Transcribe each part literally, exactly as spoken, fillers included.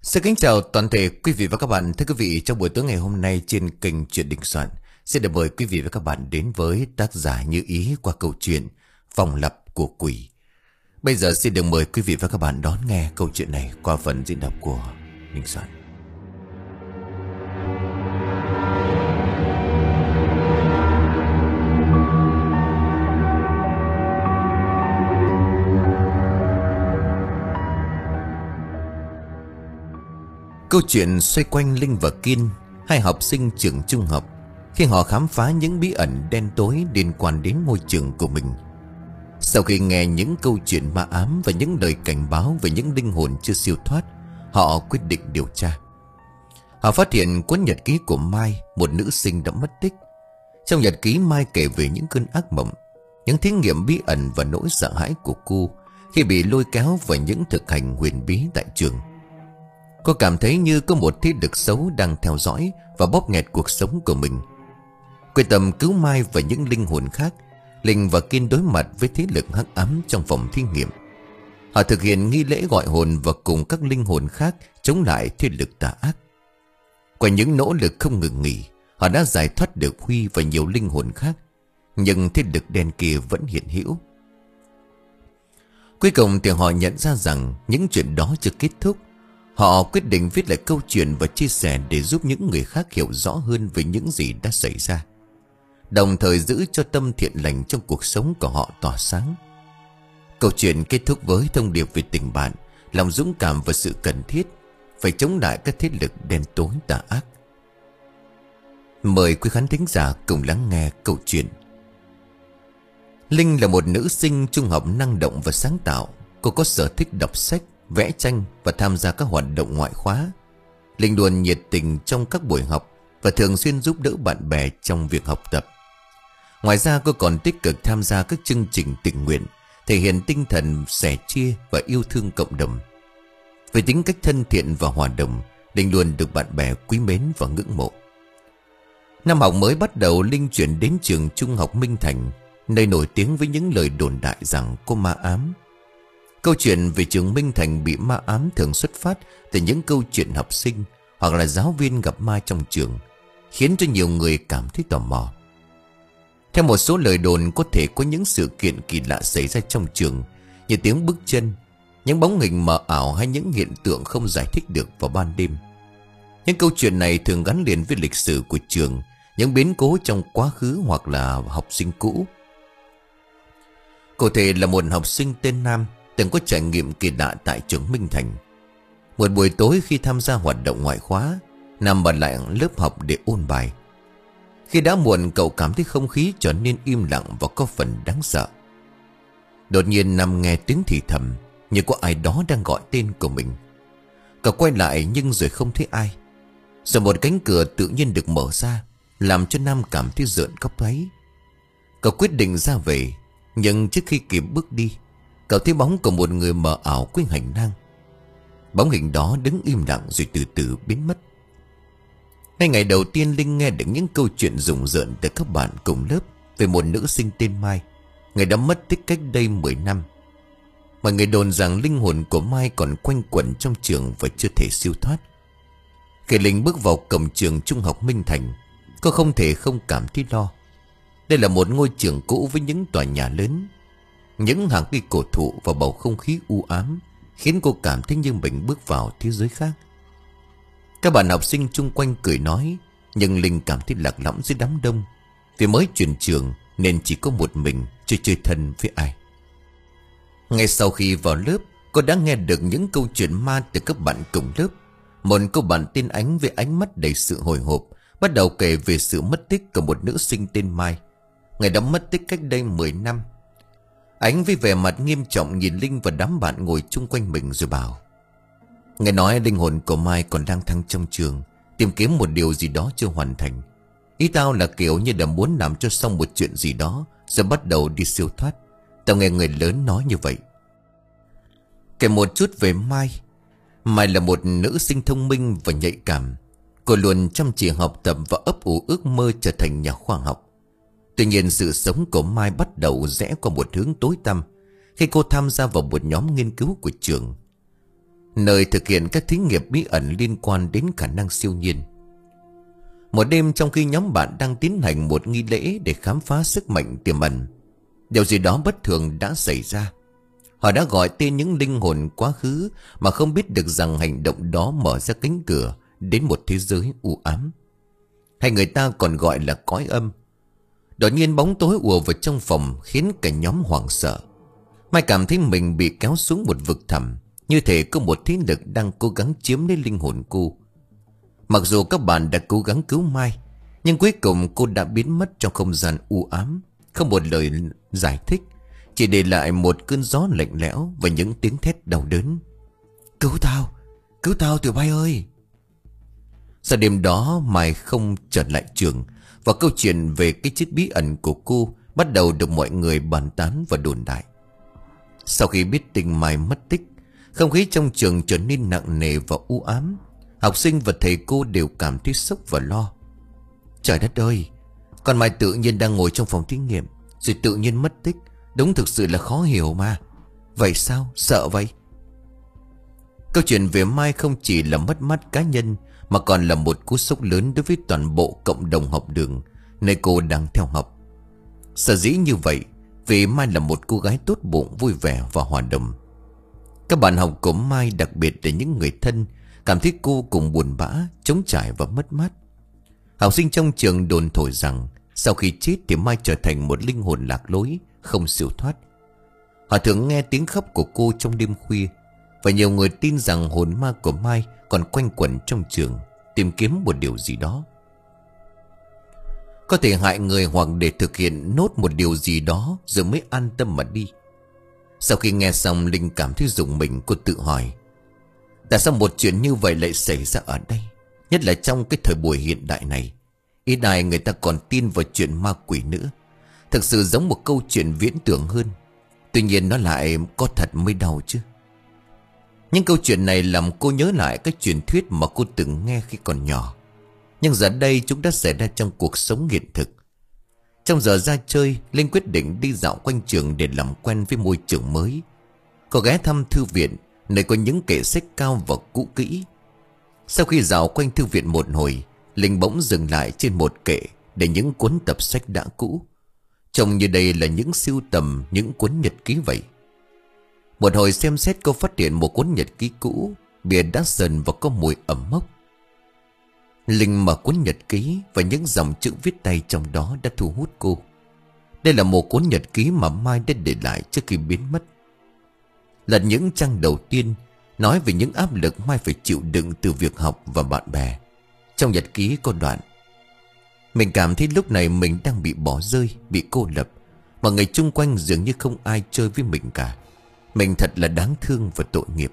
Xin kính chào toàn thể quý vị và các bạn. Thưa quý vị, trong buổi tối ngày hôm nay trên kênh Chuyện Đình Soạn, xin được mời quý vị và các bạn đến với tác giả Như Ý qua câu chuyện Vòng Lặp của Quỷ. Bây giờ xin được mời quý vị và các bạn đón nghe câu chuyện này qua phần diễn đọc của Đình Soạn. Câu chuyện xoay quanh Linh và Kiên, hai học sinh trường trung học, khi họ khám phá những bí ẩn đen tối liên quan đến ngôi trường của mình. Sau khi nghe những câu chuyện ma ám và những lời cảnh báo về những linh hồn chưa siêu thoát, họ quyết định điều tra. Họ phát hiện cuốn nhật ký của Mai, một nữ sinh đã mất tích. Trong nhật ký, Mai kể về những cơn ác mộng, những thí nghiệm bí ẩn và nỗi sợ hãi của cô khi bị lôi kéo vào những thực hành huyền bí tại trường. Cô cảm thấy như có một thế lực xấu đang theo dõi và bóp nghẹt cuộc sống của mình. Quyết tâm cứu Mai và những linh hồn khác, Linh và Kiên đối mặt với thế lực hắc ám trong phòng thí nghiệm. Họ thực hiện nghi lễ gọi hồn và cùng các linh hồn khác chống lại thế lực tà ác. Qua những nỗ lực không ngừng nghỉ, họ đã giải thoát được Huy và nhiều linh hồn khác, nhưng thế lực đen kia vẫn hiện hữu. Cuối cùng thì họ nhận ra rằng những chuyện đó chưa kết thúc. Họ quyết định viết lại câu chuyện và chia sẻ để giúp những người khác hiểu rõ hơn về những gì đã xảy ra, đồng thời giữ cho tâm thiện lành trong cuộc sống của họ tỏa sáng. Câu chuyện kết thúc với thông điệp về tình bạn, lòng dũng cảm và sự cần thiết phải chống lại các thế lực đen tối tà ác. Mời quý khán thính giả cùng lắng nghe câu chuyện. Linh là một nữ sinh trung học năng động và sáng tạo. Cô có sở thích đọc sách, vẽ tranh và tham gia các hoạt động ngoại khóa. Linh luôn nhiệt tình trong các buổi học và thường xuyên giúp đỡ bạn bè trong việc học tập. Ngoài ra cô còn tích cực tham gia các chương trình tình nguyện, thể hiện tinh thần sẻ chia và yêu thương cộng đồng. Với tính cách thân thiện và hòa đồng, Linh luôn được bạn bè quý mến và ngưỡng mộ. Năm học mới bắt đầu, Linh chuyển đến trường trung học Minh Thành, nơi nổi tiếng với những lời đồn đại rằng có ma ám. Câu chuyện về trường Minh Thành bị ma ám thường xuất phát từ những câu chuyện học sinh hoặc là giáo viên gặp ma trong trường, khiến cho nhiều người cảm thấy tò mò. Theo một số lời đồn, có thể có những sự kiện kỳ lạ xảy ra trong trường, như tiếng bước chân, những bóng hình mờ ảo hay những hiện tượng không giải thích được vào ban đêm. Những câu chuyện này thường gắn liền với lịch sử của trường, những biến cố trong quá khứ hoặc là học sinh cũ. Cụ thể là một học sinh tên Nam từng có trải nghiệm kỳ lạ tại trường Minh Thành. Một buổi tối khi tham gia hoạt động ngoại khóa, Nam ở lại lớp học để ôn bài. Khi đã muộn, cậu cảm thấy không khí trở nên im lặng và có phần đáng sợ. Đột nhiên Nam nghe tiếng thì thầm, như có ai đó đang gọi tên của mình. Cậu quay lại nhưng rồi không thấy ai. Rồi một cánh cửa tự nhiên được mở ra, làm cho Nam cảm thấy rợn tóc gáy. Cậu quyết định ra về, nhưng trước khi kịp bước đi, cậu thấy bóng của một người mờ ảo quanh hành lang. Bóng hình đó đứng im lặng rồi từ từ biến mất. Ngay ngày đầu tiên, Linh nghe được những câu chuyện rùng rợn từ các bạn cùng lớp về một nữ sinh tên Mai, người đã mất tích cách đây mười năm. Mọi người đồn rằng linh hồn của Mai còn quanh quẩn trong trường và chưa thể siêu thoát. Khi Linh bước vào cổng trường trung học Minh Thành, cô không thể không cảm thấy lo. Đây là một ngôi trường cũ với những tòa nhà lớn, những hàng cây cổ thụ và bầu không khí u ám, khiến cô cảm thấy như mình bước vào thế giới khác. Các bạn học sinh chung quanh cười nói, nhưng Linh cảm thấy lạc lõng dưới đám đông, vì mới chuyển trường nên chỉ có một mình, chưa chơi thân với ai. Ngay sau khi vào lớp, cô đã nghe được những câu chuyện ma từ các bạn cùng lớp. Một cô bạn tên Ánh với ánh mắt đầy sự hồi hộp bắt đầu kể về sự mất tích của một nữ sinh tên Mai, người đã mất tích cách đây mười năm. Ánh với vẻ mặt nghiêm trọng nhìn Linh và đám bạn ngồi chung quanh mình rồi bảo: Nghe nói linh hồn của Mai còn lang thang trong trường, tìm kiếm một điều gì đó chưa hoàn thành. Ý tao là kiểu như là muốn làm cho xong một chuyện gì đó rồi bắt đầu đi siêu thoát. Tao nghe người lớn nói như vậy. Kể một chút về Mai. Mai là một nữ sinh thông minh và nhạy cảm. Cô luôn chăm chỉ học tập và ấp ủ ước mơ trở thành nhà khoa học. Tuy nhiên sự sống của Mai bắt đầu rẽ qua một hướng tối tăm khi cô tham gia vào một nhóm nghiên cứu của trường. nơi thực hiện các thí nghiệm bí ẩn liên quan đến khả năng siêu nhiên. Một đêm trong khi nhóm bạn đang tiến hành một nghi lễ để khám phá sức mạnh tiềm ẩn, điều gì đó bất thường đã xảy ra. Họ đã gọi tên những linh hồn quá khứ mà không biết được rằng hành động đó mở ra cánh cửa đến một thế giới u ám, hay người ta còn gọi là cõi âm. Đột nhiên bóng tối ùa vào trong phòng khiến cả nhóm hoảng sợ. Mai cảm thấy mình bị kéo xuống một vực thẳm, như thể có một thế lực đang cố gắng chiếm lấy linh hồn cô. Mặc dù các bạn đã cố gắng cứu Mai, nhưng cuối cùng cô đã biến mất trong không gian u ám, không một lời giải thích, chỉ để lại một cơn gió lạnh lẽo và những tiếng thét đau đớn. Cứu tao, cứu tao tụi bay ơi. Sau đêm đó Mai không trở lại trường, và câu chuyện về cái chết bí ẩn của cô bắt đầu được mọi người bàn tán và đồn đại. Sau khi biết tin Mai mất tích, không khí trong trường trở nên nặng nề và u ám. Học sinh và thầy cô đều cảm thấy sốc và lo. Trời đất ơi, con Mai tự nhiên đang ngồi trong phòng thí nghiệm rồi tự nhiên mất tích. Đúng thực sự là khó hiểu mà. Vậy sao? Sợ vậy. Câu chuyện về Mai không chỉ là mất mát cá nhân, mà còn là một cú sốc lớn đối với toàn bộ cộng đồng học đường nơi cô đang theo học. Sở dĩ như vậy vì Mai là một cô gái tốt bụng, vui vẻ và hòa đồng. Các bạn học của Mai, đặc biệt là những người thân, cảm thấy cô cùng buồn bã, trống trải và mất mát. Học sinh trong trường đồn thổi rằng sau khi chết thì Mai trở thành một linh hồn lạc lối, không siêu thoát. Họ thường nghe tiếng khóc của cô trong đêm khuya, và nhiều người tin rằng hồn ma của Mai còn quanh quẩn trong trường, tìm kiếm một điều gì đó, có thể hại người hoặc để thực hiện nốt một điều gì đó rồi mới an tâm mà đi. Sau khi nghe xong, Linh cảm thấy rùng mình. Cô tự hỏi, tại sao một chuyện như vậy lại xảy ra ở đây, nhất là trong cái thời buổi hiện đại này. Ít ai người ta còn tin vào chuyện ma quỷ nữa. Thực sự giống một câu chuyện viễn tưởng hơn. Tuy nhiên nó lại có thật mới đau chứ. Nhưng câu chuyện này làm cô nhớ lại các truyền thuyết mà cô từng nghe khi còn nhỏ. Nhưng giờ đây chúng đã xảy ra trong cuộc sống hiện thực. Trong giờ ra chơi, Linh quyết định đi dạo quanh trường để làm quen với môi trường mới. Cô ghé thăm thư viện, nơi có những kệ sách cao và cũ kỹ. Sau khi dạo quanh thư viện một hồi, Linh bỗng dừng lại trên một kệ để những cuốn tập sách đã cũ. Trông như đây là những sưu tầm, những cuốn nhật ký vậy. Một hồi xem xét, cô phát hiện một cuốn nhật ký cũ, bìa đã sần và có mùi ẩm mốc. Linh mở cuốn nhật ký và những dòng chữ viết tay trong đó đã thu hút cô. Đây là một cuốn nhật ký mà Mai đã để lại trước khi biến mất. Là những trang đầu tiên nói về những áp lực Mai phải chịu đựng từ việc học và bạn bè. Trong nhật ký có đoạn: mình cảm thấy lúc này mình đang bị bỏ rơi, bị cô lập. Mọi người chung quanh dường như không ai chơi với mình cả. Mình thật là đáng thương và tội nghiệp.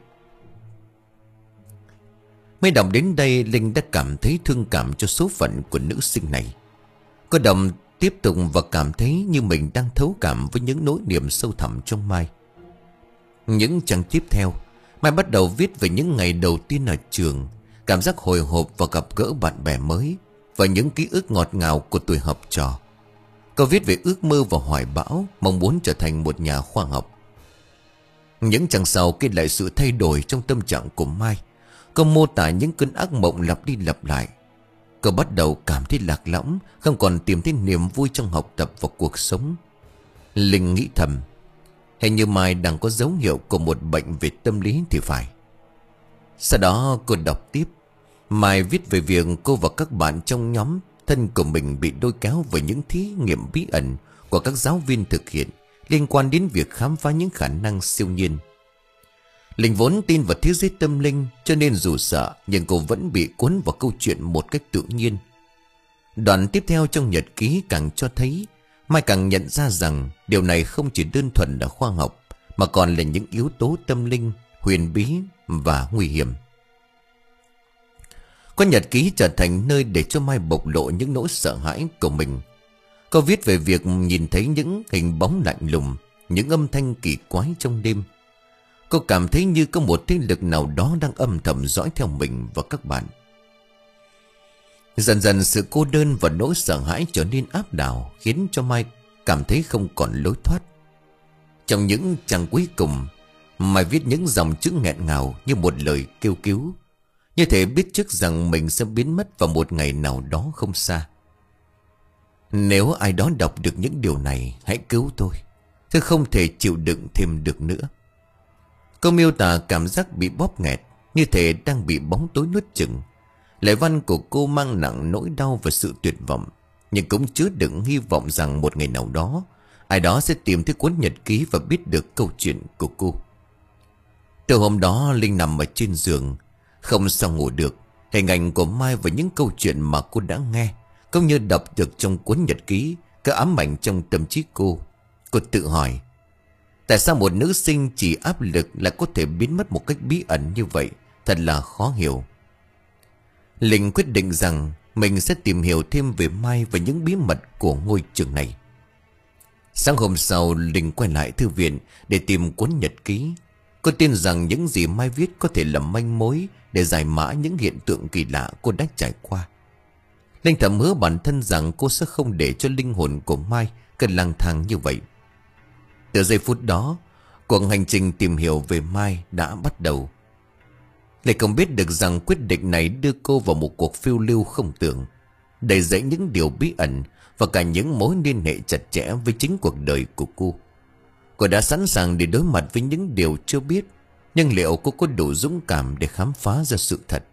Mới đọc đến đây, Linh đã cảm thấy thương cảm cho số phận của nữ sinh này. Cô đọc tiếp tục và cảm thấy như mình đang thấu cảm với những nỗi niềm sâu thẳm trong Mai. Những trang tiếp theo, Mai bắt đầu viết về những ngày đầu tiên ở trường, cảm giác hồi hộp và gặp gỡ bạn bè mới, và những ký ức ngọt ngào của tuổi học trò. Cô viết về ước mơ và hoài bão, mong muốn trở thành một nhà khoa học. Những trang sau kể lại sự thay đổi trong tâm trạng của Mai. Cô mô tả những cơn ác mộng lặp đi lặp lại. Cô bắt đầu cảm thấy lạc lõng, không còn tìm thấy niềm vui trong học tập và cuộc sống. Linh nghĩ thầm, hình như Mai đang có dấu hiệu của một bệnh về tâm lý thì phải. Sau đó cô đọc tiếp. Mai viết về việc cô và các bạn trong nhóm thân của mình bị lôi kéo vào những thí nghiệm bí ẩn của các giáo viên thực hiện, liên quan đến việc khám phá những khả năng siêu nhiên. Linh vốn tin vào thế giới tâm linh, cho nên dù sợ nhưng cô vẫn bị cuốn vào câu chuyện một cách tự nhiên. Đoạn tiếp theo trong nhật ký càng cho thấy Mai càng nhận ra rằng điều này không chỉ đơn thuần là khoa học, mà còn là những yếu tố tâm linh, huyền bí và nguy hiểm. Có nhật ký trở thành nơi để cho Mai bộc lộ những nỗi sợ hãi của mình. Cô viết về việc nhìn thấy những hình bóng lạnh lùng, những âm thanh kỳ quái trong đêm. Cô cảm thấy như có một thế lực nào đó đang âm thầm dõi theo mình và các bạn. Dần dần sự cô đơn và nỗi sợ hãi trở nên áp đảo, khiến cho Mai cảm thấy không còn lối thoát. Trong những trang cuối cùng, Mai viết những dòng chữ nghẹn ngào như một lời kêu cứu, như thể biết trước rằng mình sẽ biến mất vào một ngày nào đó không xa. Nếu ai đó đọc được những điều này, hãy cứu tôi. Tôi không thể chịu đựng thêm được nữa. Câu miêu tả cảm giác bị bóp nghẹt, như thể đang bị bóng tối nuốt chửng. Lời văn của cô mang nặng nỗi đau và sự tuyệt vọng, nhưng cũng chứa đựng hy vọng rằng một ngày nào đó ai đó sẽ tìm thấy cuốn nhật ký và biết được câu chuyện của cô. Từ hôm đó Linh nằm ở trên giường, không sao ngủ được. Hình ảnh của Mai và những câu chuyện mà cô đã nghe, cũng như đọc được trong cuốn nhật ký, cứ ám ảnh trong tâm trí cô. Cô tự hỏi, tại sao một nữ sinh chỉ áp lực lại có thể biến mất một cách bí ẩn như vậy? Thật là khó hiểu. Linh quyết định rằng mình sẽ tìm hiểu thêm về Mai và những bí mật của ngôi trường này. Sáng hôm sau, Linh quay lại thư viện để tìm cuốn nhật ký. Cô tin rằng những gì Mai viết có thể là manh mối để giải mã những hiện tượng kỳ lạ cô đã trải qua. Linh thầm hứa bản thân rằng cô sẽ không để cho linh hồn của Mai cứ lang thang như vậy. Từ giây phút đó, cuộc hành trình tìm hiểu về Mai đã bắt đầu. Lại không biết được rằng quyết định này đưa cô vào một cuộc phiêu lưu không tưởng, đầy dẫy những điều bí ẩn và cả những mối liên hệ chặt chẽ với chính cuộc đời của cô. Cô đã sẵn sàng để đối mặt với những điều chưa biết, nhưng liệu cô có đủ dũng cảm để khám phá ra sự thật?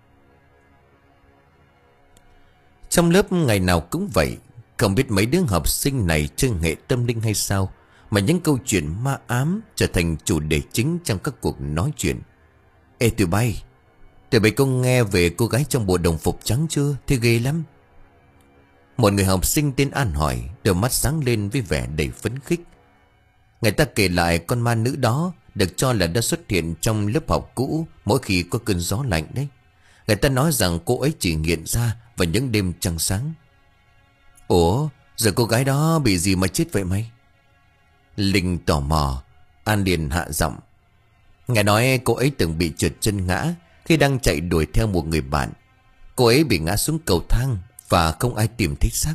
Trong lớp ngày nào cũng vậy, không biết mấy đứa học sinh này chơi nghệ tâm linh hay sao, mà những câu chuyện ma ám trở thành chủ đề chính trong các cuộc nói chuyện. Ê tụi bay, tụi bay có nghe về cô gái trong bộ đồng phục trắng chưa? Thì ghê lắm. Một người học sinh tên An hỏi, đôi mắt sáng lên với vẻ đầy phấn khích. Người ta kể lại con ma nữ đó được cho là đã xuất hiện trong lớp học cũ mỗi khi có cơn gió lạnh đấy. Người ta nói rằng cô ấy chỉ nghiện ra vào những đêm trăng sáng. Ủa, giờ cô gái đó bị gì mà chết vậy mày? Linh tò mò. An liền hạ giọng. Nghe nói cô ấy từng bị trượt chân ngã khi đang chạy đuổi theo một người bạn. Cô ấy bị ngã xuống cầu thang và không ai tìm thấy xác.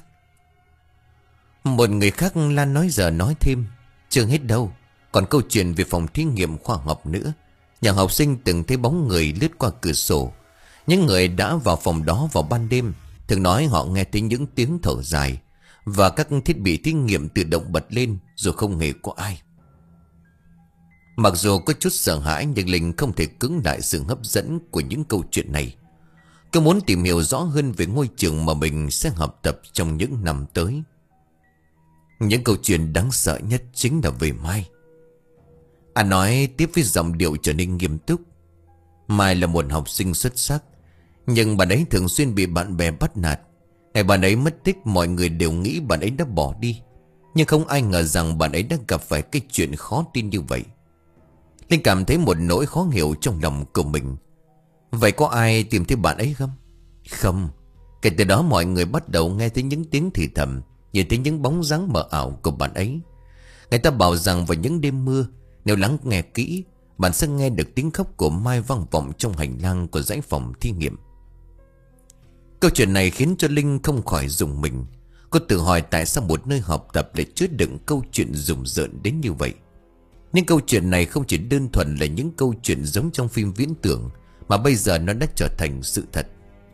Một người khác Lan nói giờ nói thêm. Chưa hết đâu, còn câu chuyện về phòng thí nghiệm khoa học nữa. Nhà học sinh từng thấy bóng người lướt qua cửa sổ. Những người đã vào phòng đó vào ban đêm thường nói họ nghe thấy những tiếng thở dài, và các thiết bị thí nghiệm tự động bật lên rồi không hề có ai. Mặc dù có chút sợ hãi, nhưng Linh không thể cưỡng lại sự hấp dẫn của những câu chuyện này. Cô muốn tìm hiểu rõ hơn về ngôi trường mà mình sẽ học tập trong những năm tới. Những câu chuyện đáng sợ nhất chính là về Mai. Anh nói tiếp với giọng điệu trở nên nghiêm túc. Mai là một học sinh xuất sắc, nhưng bạn ấy thường xuyên bị bạn bè bắt nạt. Ngày bạn ấy mất tích, mọi người đều nghĩ bạn ấy đã bỏ đi, nhưng không ai ngờ rằng bạn ấy đã gặp phải cái chuyện khó tin như vậy. Linh cảm thấy một nỗi khó hiểu trong lòng của mình. Vậy có ai tìm thấy bạn ấy không? Không. Kể từ đó mọi người bắt đầu nghe thấy những tiếng thì thầm, nhìn thấy những bóng dáng mờ ảo của bạn ấy. Người ta bảo rằng vào những đêm mưa, nếu lắng nghe kỹ, bạn sẽ nghe được tiếng khóc của Mai vang vọng trong hành lang của dãy phòng thí nghiệm. Câu chuyện này khiến cho Linh không khỏi rùng mình. Cô tự hỏi tại sao một nơi học tập lại chứa đựng câu chuyện rùng rợn đến như vậy. Nhưng câu chuyện này không chỉ đơn thuần là những câu chuyện giống trong phim viễn tưởng, mà bây giờ nó đã trở thành sự thật.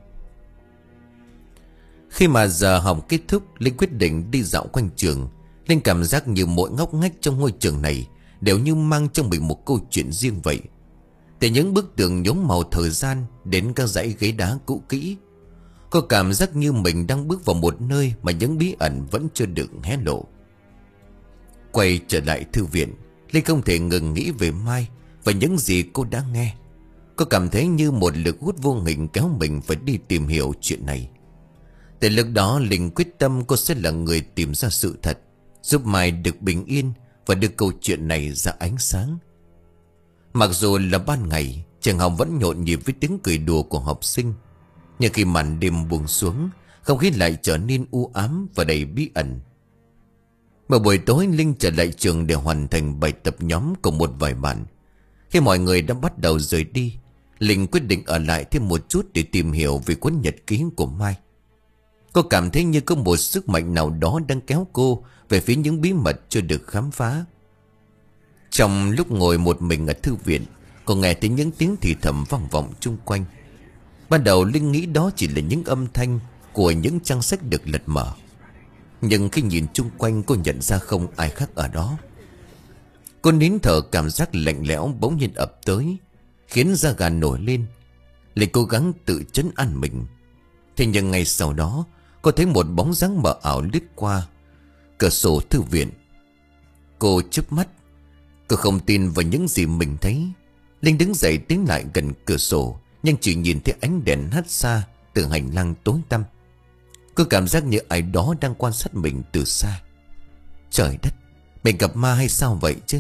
Khi mà giờ học kết thúc, Linh quyết định đi dạo quanh trường. Linh cảm giác như mỗi ngóc ngách trong ngôi trường này đều như mang trong mình một câu chuyện riêng vậy. Từ những bức tường nhuốm màu thời gian đến các dãy ghế đá cũ kỹ, cô cảm giác như mình đang bước vào một nơi mà những bí ẩn vẫn chưa được hé lộ. Quay trở lại thư viện, Linh không thể ngừng nghĩ về Mai và những gì cô đã nghe. Cô cảm thấy như một lực hút vô hình kéo mình phải đi tìm hiểu chuyện này. Từ lúc đó Linh quyết tâm cô sẽ là người tìm ra sự thật, giúp Mai được bình yên và đưa câu chuyện này ra ánh sáng. Mặc dù là ban ngày, trường học vẫn nhộn nhịp với tiếng cười đùa của học sinh, nhưng khi màn đêm buông xuống, không khí lại trở nên u ám và đầy bí ẩn. Vào buổi tối, Linh trở lại trường để hoàn thành bài tập nhóm cùng một vài bạn. Khi mọi người đã bắt đầu rời đi, Linh quyết định ở lại thêm một chút để tìm hiểu về cuốn nhật ký của Mai. Cô cảm thấy như có một sức mạnh nào đó đang kéo cô về phía những bí mật chưa được khám phá. Trong lúc ngồi một mình ở thư viện, cô nghe thấy những tiếng thì thầm vang vọng chung quanh. Ban đầu Linh nghĩ đó chỉ là những âm thanh của những trang sách được lật mở. Nhưng khi nhìn chung quanh, cô nhận ra không ai khác ở đó. Cô nín thở, cảm giác lạnh lẽo bỗng nhiên ập tới, khiến da gà nổi lên. Linh cố gắng tự trấn an mình. Thế nhưng ngay sau đó, cô thấy một bóng dáng mờ ảo lướt qua cửa sổ thư viện. Cô chớp mắt. Cô không tin vào những gì mình thấy. Linh đứng dậy tiến lại gần cửa sổ, nhưng chỉ nhìn thấy ánh đèn hắt xa từ hành lang tối tăm. Cô cảm giác như ai đó đang quan sát mình từ xa. Trời đất, mình gặp ma hay sao vậy chứ?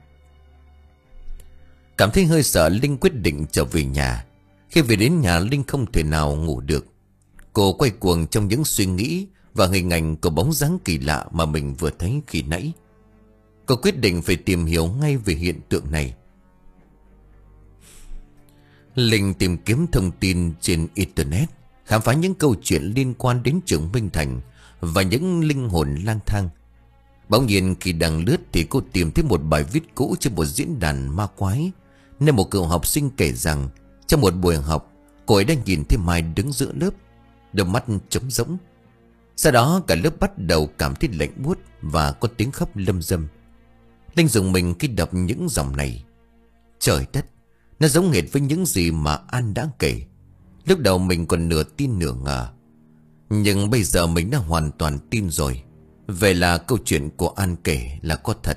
Cảm thấy hơi sợ, Linh quyết định trở về nhà. Khi về đến nhà, Linh không thể nào ngủ được. Cô quay cuồng trong những suy nghĩ và hình ảnh của bóng dáng kỳ lạ mà mình vừa thấy khi nãy. Cô quyết định phải tìm hiểu ngay về hiện tượng này. Linh tìm kiếm thông tin trên Internet, khám phá những câu chuyện liên quan đến trường Minh Thành và những linh hồn lang thang. Bỗng nhiên khi đang lướt thì cô tìm thấy một bài viết cũ trên một diễn đàn ma quái, nơi một cậu học sinh kể rằng trong một buổi học, cô ấy đã nhìn thấy Mai đứng giữa lớp, đôi mắt trống rỗng. Sau đó cả lớp bắt đầu cảm thấy lạnh buốt và có tiếng khóc lâm dâm. Linh dùng mình khi đọc những dòng này. Trời đất, nó giống hệt với những gì mà An đã kể. Lúc đầu mình còn nửa tin nửa ngờ, nhưng bây giờ mình đã hoàn toàn tin rồi. Vậy là câu chuyện của An kể là có thật.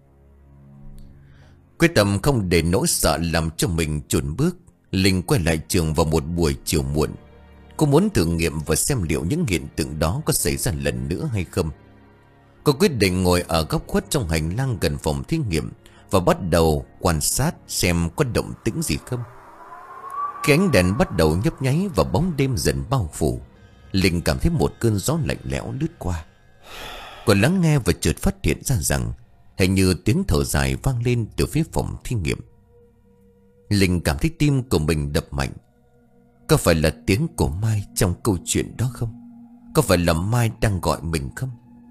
Quyết tâm không để nỗi sợ làm cho mình chùn bước, Linh quay lại trường vào một buổi chiều muộn. Cô muốn thử nghiệm và xem liệu những hiện tượng đó có xảy ra lần nữa hay không. Cô quyết định ngồi ở góc khuất trong hành lang gần phòng thí nghiệm và bắt đầu quan sát xem có động tĩnh gì không. Khi ánh đèn bắt đầu nhấp nháy và bóng đêm dần bao phủ, Linh cảm thấy một cơn gió lạnh lẽo lướt qua. Cô lắng nghe và chợt phát hiện ra rằng hình như tiếng thở dài vang lên từ phía phòng thí nghiệm. Linh cảm thấy tim của mình đập mạnh. Có phải là tiếng của Mai trong câu chuyện đó không? Có phải là Mai đang gọi mình không?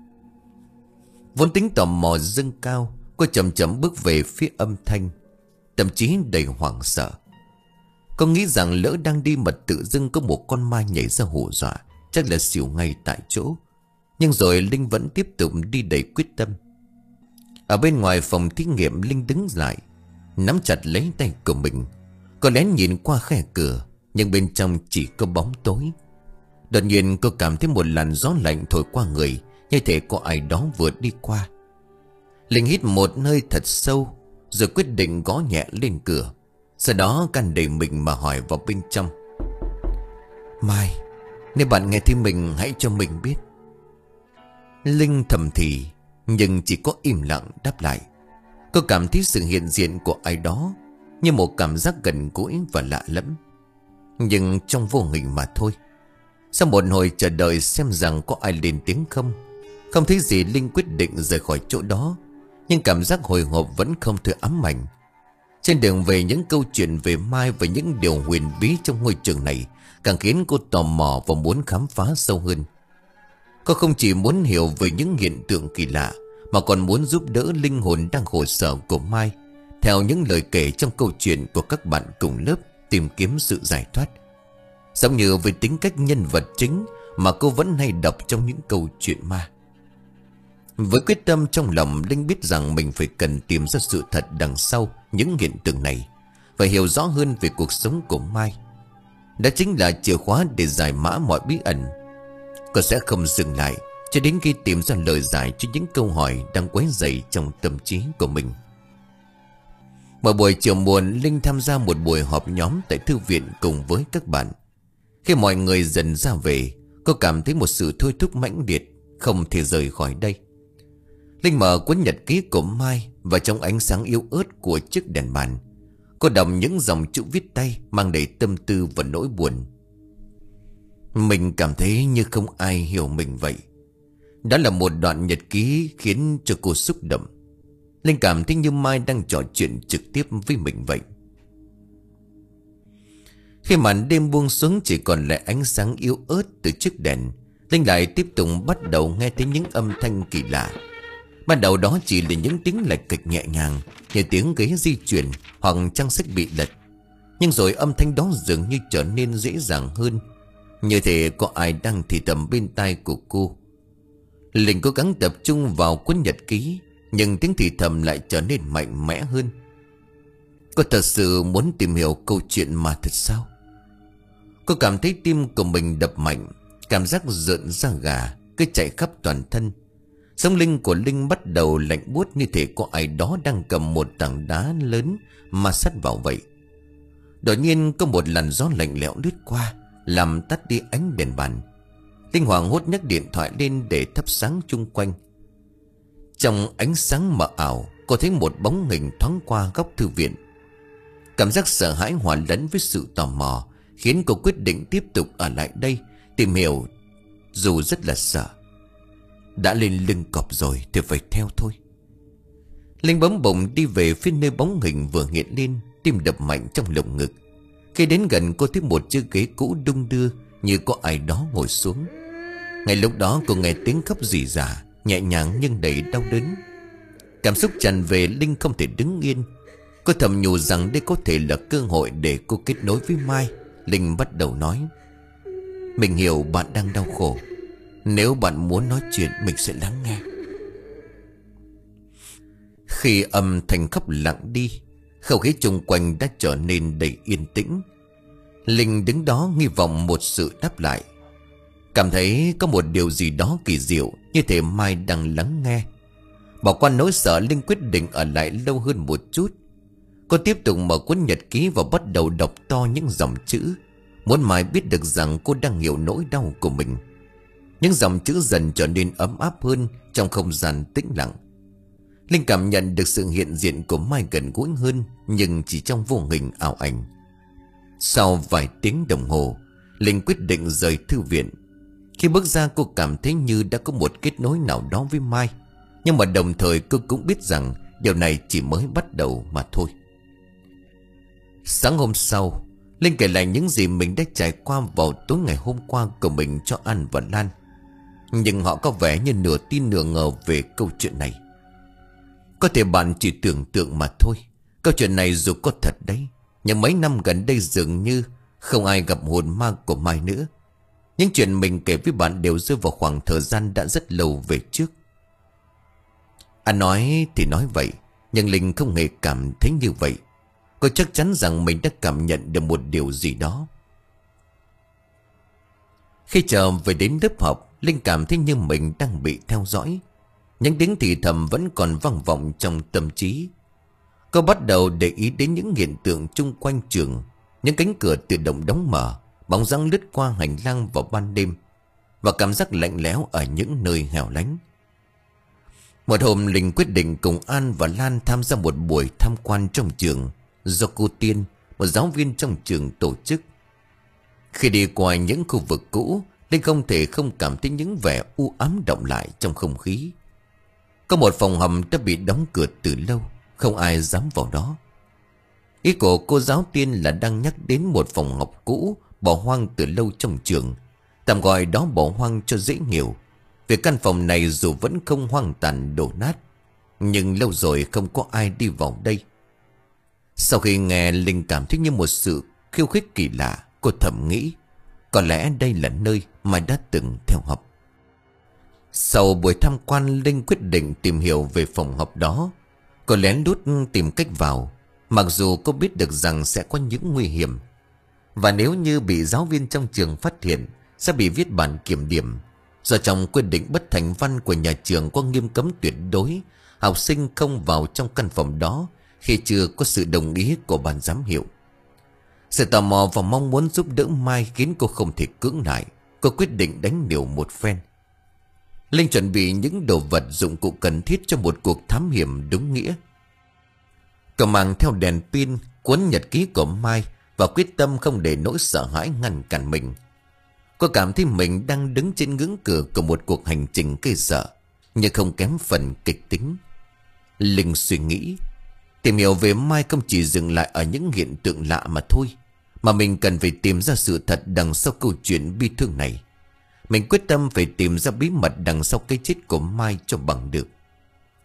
Vốn tính tò mò dâng cao, cô chậm chậm bước về phía âm thanh, thậm chí đầy hoảng sợ. Cô nghĩ rằng lỡ đang đi mà tự dưng có một con Mai nhảy ra hù dọa, chắc là xỉu ngay tại chỗ. Nhưng rồi Linh vẫn tiếp tục đi đầy quyết tâm. Ở bên ngoài phòng thí nghiệm, Linh đứng lại, nắm chặt lấy tay của mình. Cô lén nhìn qua khe cửa, nhưng bên trong chỉ có bóng tối. Đột nhiên cô cảm thấy một làn gió lạnh thổi qua người, như thể có ai đó vừa đi qua. Linh hít một hơi thật sâu, rồi quyết định gõ nhẹ lên cửa. Sau đó can đầy mình mà hỏi vào bên trong. Mai, nếu bạn nghe thấy mình hãy cho mình biết. Linh thầm thì, nhưng chỉ có im lặng đáp lại. Cô cảm thấy sự hiện diện của ai đó, như một cảm giác gần gũi và lạ lẫm, nhưng trong vô hình mà thôi. Sau một hồi chờ đợi xem rằng có ai lên tiếng không, không thấy gì, Linh quyết định rời khỏi chỗ đó. Nhưng cảm giác hồi hộp vẫn không thôi ám ảnh. Trên đường về, những câu chuyện về Mai và những điều huyền bí trong ngôi trường này càng khiến cô tò mò và muốn khám phá sâu hơn. Cô không chỉ muốn hiểu về những hiện tượng kỳ lạ, mà còn muốn giúp đỡ linh hồn đang khổ sở của Mai, theo những lời kể trong câu chuyện của các bạn cùng lớp, tìm kiếm sự giải thoát. Giống như với tính cách nhân vật chính mà cô vẫn hay đọc trong những câu chuyện ma. Với quyết tâm trong lòng, Linh biết rằng mình phải cần tìm ra sự thật đằng sau những hiện tượng này, phải hiểu rõ hơn về cuộc sống của Mai. Đó chính là chìa khóa để giải mã mọi bí ẩn. Cô sẽ không dừng lại cho đến khi tìm ra lời giải cho những câu hỏi đang quấy rầy trong tâm trí của mình. Một buổi chiều muộn, Linh tham gia một buổi họp nhóm tại thư viện cùng với các bạn. Khi mọi người dần ra về, cô cảm thấy một sự thôi thúc mãnh liệt, không thể rời khỏi đây. Linh mở cuốn nhật ký của Mai, và trong ánh sáng yếu ớt của chiếc đèn bàn, cô đọc những dòng chữ viết tay mang đầy tâm tư và nỗi buồn. Mình cảm thấy như không ai hiểu mình vậy. Đó là một đoạn nhật ký khiến cho cô xúc động. Linh cảm thấy như Mai đang trò chuyện trực tiếp với mình vậy. Khi màn đêm buông xuống, chỉ còn lại ánh sáng yếu ớt từ chiếc đèn, Linh lại tiếp tục bắt đầu nghe thấy những âm thanh kỳ lạ. Ban đầu đó chỉ là những tiếng lạch cạch nhẹ nhàng, như tiếng ghế di chuyển hoặc trang sách bị lật. Nhưng rồi âm thanh đó dường như trở nên dễ dàng hơn, như thể có ai đang thì thầm bên tai của cô. Linh cố gắng tập trung vào cuốn nhật ký, nhưng tiếng thì thầm lại trở nên mạnh mẽ hơn. Cô thật sự muốn tìm hiểu câu chuyện mà thật sao? Cô cảm thấy tim của mình đập mạnh, cảm giác rợn da gà cứ chạy khắp toàn thân. Sống linh của Linh bắt đầu lạnh buốt, như thể có ai đó đang cầm một tảng đá lớn mà sát vào vậy. Đột nhiên có một làn gió lạnh lẽo lướt qua, làm tắt đi ánh đèn bàn. Linh hoảng hốt nhấc điện thoại lên để thắp sáng chung quanh. Trong ánh sáng mờ ảo, cô thấy một bóng hình thoáng qua góc thư viện. Cảm giác sợ hãi hòa lẫn với sự tò mò khiến cô quyết định tiếp tục ở lại đây tìm hiểu, dù rất là sợ. Đã lên lưng cọp rồi thì phải theo thôi. Linh bấm bụng đi về phía nơi bóng hình vừa hiện lên, tim đập mạnh trong lồng ngực. Khi đến gần, cô thấy một chiếc ghế cũ đung đưa, như có ai đó ngồi xuống. Ngay lúc đó cô nghe tiếng khóc rỉ rả, nhẹ nhàng nhưng đầy đau đớn. Cảm xúc tràn về, Linh không thể đứng yên. Cô thầm nhủ rằng đây có thể là cơ hội để cô kết nối với Mai. Linh bắt đầu nói: "Mình hiểu bạn đang đau khổ. Nếu bạn muốn nói chuyện, mình sẽ lắng nghe." Khi âm thanh khóc lặng đi, không khí chung quanh đã trở nên đầy yên tĩnh. Linh đứng đó nghi vọng một sự đáp lại. Cảm thấy có một điều gì đó kỳ diệu, như thể Mai đang lắng nghe. Bỏ qua nỗi sợ, Linh quyết định ở lại lâu hơn một chút. Cô tiếp tục mở cuốn nhật ký và bắt đầu đọc to những dòng chữ, muốn Mai biết được rằng cô đang hiểu nỗi đau của mình. Những dòng chữ dần trở nên ấm áp hơn trong không gian tĩnh lặng. Linh cảm nhận được sự hiện diện của Mai gần gũi hơn, nhưng chỉ trong vô hình ảo ảnh. Sau vài tiếng đồng hồ, Linh quyết định rời thư viện. Khi bước ra, cô cảm thấy như đã có một kết nối nào đó với Mai. Nhưng mà đồng thời cô cũng biết rằng điều này chỉ mới bắt đầu mà thôi. Sáng hôm sau, Linh kể lại những gì mình đã trải qua vào tối ngày hôm qua của mình cho An và Lan. Nhưng họ có vẻ như nửa tin nửa ngờ về câu chuyện này. Có thể bạn chỉ tưởng tượng mà thôi. Câu chuyện này dù có thật đấy, nhưng mấy năm gần đây dường như không ai gặp hồn ma của Mai nữa. Những chuyện mình kể với bạn đều rơi vào khoảng thời gian đã rất lâu về trước. Anh nói thì nói vậy, nhưng Linh không hề cảm thấy như vậy. Cô chắc chắn rằng mình đã cảm nhận được một điều gì đó. Khi trở về đến lớp học, Linh cảm thấy như mình đang bị theo dõi. Những tiếng thì thầm vẫn còn vang vọng trong tâm trí. Cô bắt đầu để ý đến những hiện tượng chung quanh trường. Những cánh cửa tự động đóng mở, bóng dáng lướt qua hành lang vào ban đêm, và cảm giác lạnh lẽo ở những nơi hẻo lánh. Một hôm, Linh quyết định cùng An và Lan tham gia một buổi tham quan trong trường do cô Tiên, một giáo viên trong trường tổ chức. Khi đi qua những khu vực cũ, Linh không thể không cảm thấy những vẻ u ám đọng lại trong không khí. Có một phòng hầm đã bị đóng cửa từ lâu, không ai dám vào đó. Ý của cô giáo Tiên là đang nhắc đến một phòng học cũ bỏ hoang từ lâu trong trường. Tạm gọi đó bỏ hoang cho dễ hiểu. Vì căn phòng này dù vẫn không hoang tàn đổ nát, nhưng lâu rồi không có ai đi vào đây. Sau khi nghe, Linh cảm thấy như một sự khiêu khích kỳ lạ. Cô thầm nghĩ có lẽ đây là nơi mà đã từng theo học. Sau buổi tham quan, Linh quyết định tìm hiểu về phòng học đó. Cô lén lút tìm cách vào, mặc dù cô biết được rằng sẽ có những nguy hiểm. Và nếu như bị giáo viên trong trường phát hiện, sẽ bị viết bản kiểm điểm. Do trong quyết định bất thành văn của nhà trường có nghiêm cấm tuyệt đối học sinh không vào trong căn phòng đó khi chưa có sự đồng ý của ban giám hiệu. Sự tò mò và mong muốn giúp đỡ Mai khiến cô không thể cưỡng lại. Cô quyết định đánh liều một phen. Linh chuẩn bị những đồ vật dụng cụ cần thiết cho một cuộc thám hiểm đúng nghĩa. Cô mang theo đèn pin, cuốn nhật ký của Mai và quyết tâm không để nỗi sợ hãi ngăn cản mình. Cô cảm thấy mình đang đứng trên ngưỡng cửa của một cuộc hành trình gây sợ, nhưng không kém phần kịch tính. Linh suy nghĩ, tìm hiểu về Mai không chỉ dừng lại ở những hiện tượng lạ mà thôi, mà mình cần phải tìm ra sự thật đằng sau câu chuyện bi thương này. Mình quyết tâm phải tìm ra bí mật đằng sau cái chết của Mai cho bằng được.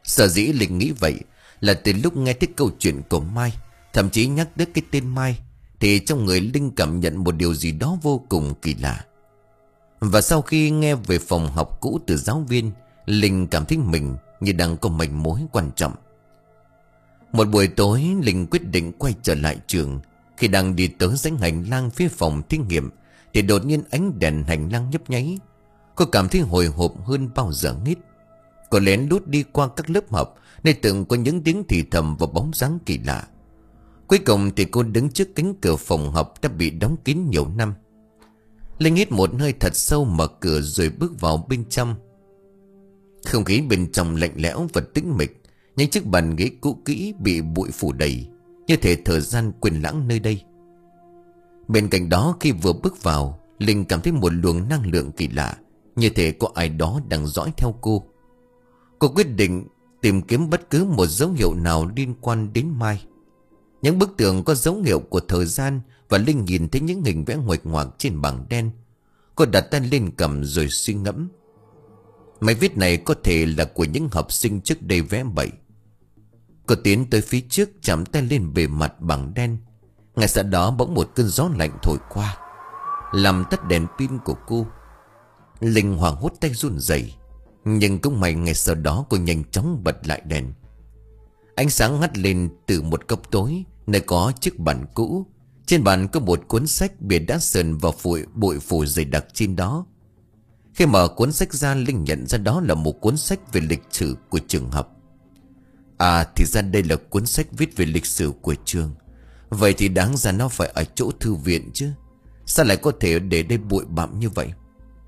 Sở dĩ Linh nghĩ vậy là từ lúc nghe thấy câu chuyện của Mai, thậm chí nhắc đến cái tên Mai, thì trong người Linh cảm nhận một điều gì đó vô cùng kỳ lạ. Và sau khi nghe về phòng học cũ từ giáo viên, Linh cảm thấy mình như đang có manh mối quan trọng. Một buổi tối, Linh quyết định quay trở lại trường. Khi đang đi tới dãy hành lang phía phòng thí nghiệm thì đột nhiên ánh đèn hành lang nhấp nháy. Cô cảm thấy hồi hộp hơn bao giờ hết. Cô lén lút đi qua các lớp học, nơi từng có những tiếng thì thầm và bóng dáng kỳ lạ. Cuối cùng thì cô đứng trước cánh cửa phòng học đã bị đóng kín nhiều năm. Linh hít một hơi thật sâu, mở cửa rồi bước vào bên trong. Không khí bên trong lạnh lẽo và tĩnh mịch. Những chiếc bàn ghế cũ kỹ bị bụi phủ đầy, như thể thời gian quên lãng nơi đây. Bên cạnh đó, khi vừa bước vào, Linh cảm thấy một luồng năng lượng kỳ lạ, như thể có ai đó đang dõi theo cô. Cô quyết định tìm kiếm bất cứ một dấu hiệu nào liên quan đến Mai. Những bức tường có dấu hiệu của thời gian, và Linh nhìn thấy những hình vẽ nguệch ngoạc trên bảng đen. Cô đặt tay lên cầm rồi suy ngẫm. Mấy viết này có thể là của những học sinh trước đây vẽ bậy. Cô tiến tới phía trước, chạm tay lên bề mặt bảng đen. Ngay sau đó bỗng một cơn gió lạnh thổi qua, làm tắt đèn pin của cô. Linh hoảng hốt, tay run rẩy. Nhưng cũng may ngay sau đó cô nhanh chóng bật lại đèn. Ánh sáng hắt lên từ một góc tối, nơi có chiếc bàn cũ. Trên bàn có một cuốn sách bìa đã sờn và phụi bụi phủ dày đặc trên đó. Khi mở cuốn sách ra, Linh nhận ra đó là một cuốn sách về lịch sử của trường học. À, thì ra đây là cuốn sách viết về lịch sử của trường. Vậy thì đáng ra nó phải ở chỗ thư viện chứ. Sao lại có thể để đây bụi bặm như vậy?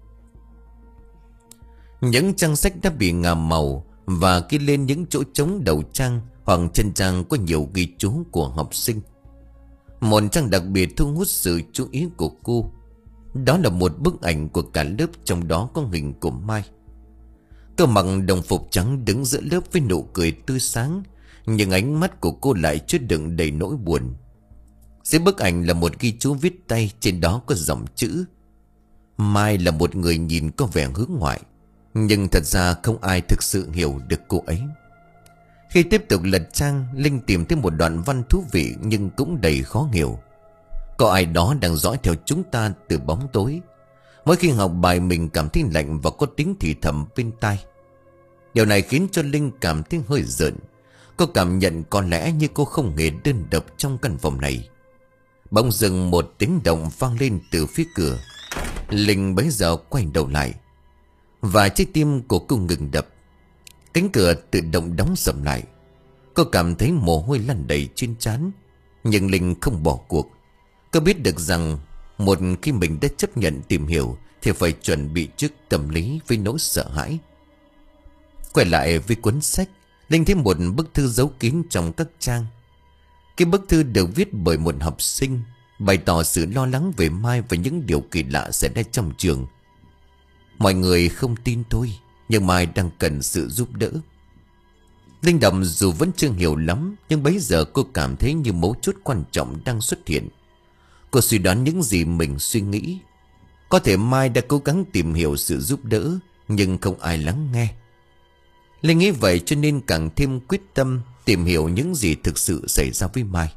Những trang sách đã bị ngả màu, và ghi lên những chỗ trống đầu trang hoặc chân trang có nhiều ghi chú của học sinh. Một trang đặc biệt thu hút sự chú ý của cô. Đó là một bức ảnh của cả lớp, trong đó có hình của Mai. Cô mặc đồng phục trắng đứng giữa lớp với nụ cười tươi sáng, nhưng ánh mắt của cô lại chứa đựng đầy nỗi buồn. Dưới bức ảnh là một ghi chú viết tay, trên đó có dòng chữ: Mai là một người nhìn có vẻ hướng ngoại, nhưng thật ra không ai thực sự hiểu được cô ấy. Khi tiếp tục lật trang, Linh tìm thấy một đoạn văn thú vị nhưng cũng đầy khó hiểu. Có ai đó đang dõi theo chúng ta từ bóng tối. Mỗi khi học bài mình cảm thấy lạnh và có tiếng thì thầm bên tai. Điều này khiến cho Linh cảm thấy hơi rợn. Cô cảm nhận có lẽ như cô không hề đơn độc trong căn phòng này. Bỗng dưng một tiếng động vang lên từ phía cửa. Linh bấy giờ quay đầu lại, và trái tim của cô ngừng đập. Cánh cửa tự động đóng sầm lại. Cô cảm thấy mồ hôi lăn đầy trên trán, nhưng Linh không bỏ cuộc. Cô biết được rằng một khi mình đã chấp nhận tìm hiểu thì phải chuẩn bị trước tâm lý với nỗi sợ hãi. Quay lại với cuốn sách, Linh thấy một bức thư giấu kín trong các trang. Cái bức thư được viết bởi một học sinh, bày tỏ sự lo lắng về Mai và những điều kỳ lạ xảy ra trong trường. Mọi người không tin tôi, nhưng Mai đang cần sự giúp đỡ. Linh đọc dù vẫn chưa hiểu lắm, nhưng bấy giờ cô cảm thấy như mấu chốt quan trọng đang xuất hiện. Cô suy đoán những gì mình suy nghĩ. Có thể Mai đã cố gắng tìm hiểu sự giúp đỡ, nhưng không ai lắng nghe. Linh nghĩ vậy cho nên càng thêm quyết tâm tìm hiểu những gì thực sự xảy ra với Mai.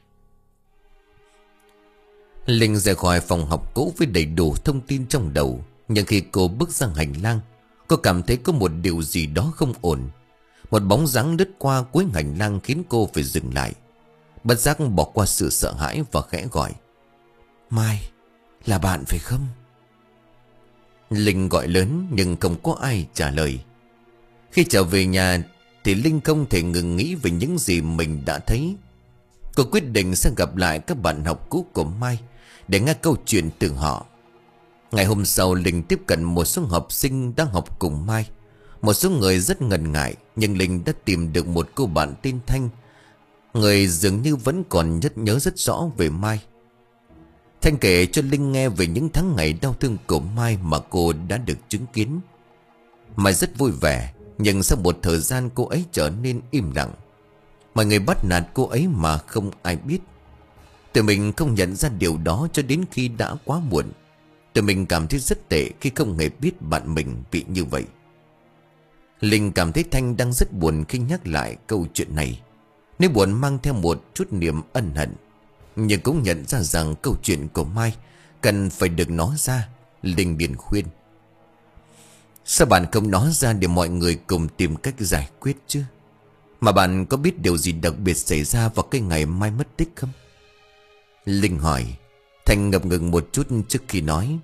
Linh rời khỏi phòng học cũ với đầy đủ thông tin trong đầu. Nhưng khi cô bước ra hành lang, cô cảm thấy có một điều gì đó không ổn. Một bóng dáng lướt qua cuối hành lang khiến cô phải dừng lại. Bất giác bỏ qua sự sợ hãi và khẽ gọi: Mai, là bạn phải không? Linh gọi lớn nhưng không có ai trả lời. Khi trở về nhà thì Linh không thể ngừng nghĩ về những gì mình đã thấy. Cô quyết định sẽ gặp lại các bạn học cũ của Mai để nghe câu chuyện từ họ. Ngày hôm sau, Linh tiếp cận một số học sinh đang học cùng Mai. Một số người rất ngần ngại, nhưng Linh đã tìm được một cô bạn tên Thanh, người dường như vẫn còn rất nhớ rất rõ về Mai. Thanh kể cho Linh nghe về những tháng ngày đau thương của Mai mà cô đã được chứng kiến. Mai rất vui vẻ, nhưng sau một thời gian cô ấy trở nên im lặng. Mọi người bắt nạt cô ấy mà không ai biết. Tụi mình không nhận ra điều đó cho đến khi đã quá muộn. Tụi mình cảm thấy rất tệ khi không hề biết bạn mình bị như vậy. Linh cảm thấy Thanh đang rất buồn khi nhắc lại câu chuyện này. Nếu buồn mang theo một chút niềm ân hận, nhưng cũng nhận ra rằng câu chuyện của Mai cần phải được nói ra. Linh liền khuyên: sao bạn không nói ra để mọi người cùng tìm cách giải quyết chứ? Mà bạn có biết điều gì đặc biệt xảy ra vào cái ngày Mai mất tích không? Linh hỏi. Thanh ngập ngừng một chút trước khi nói: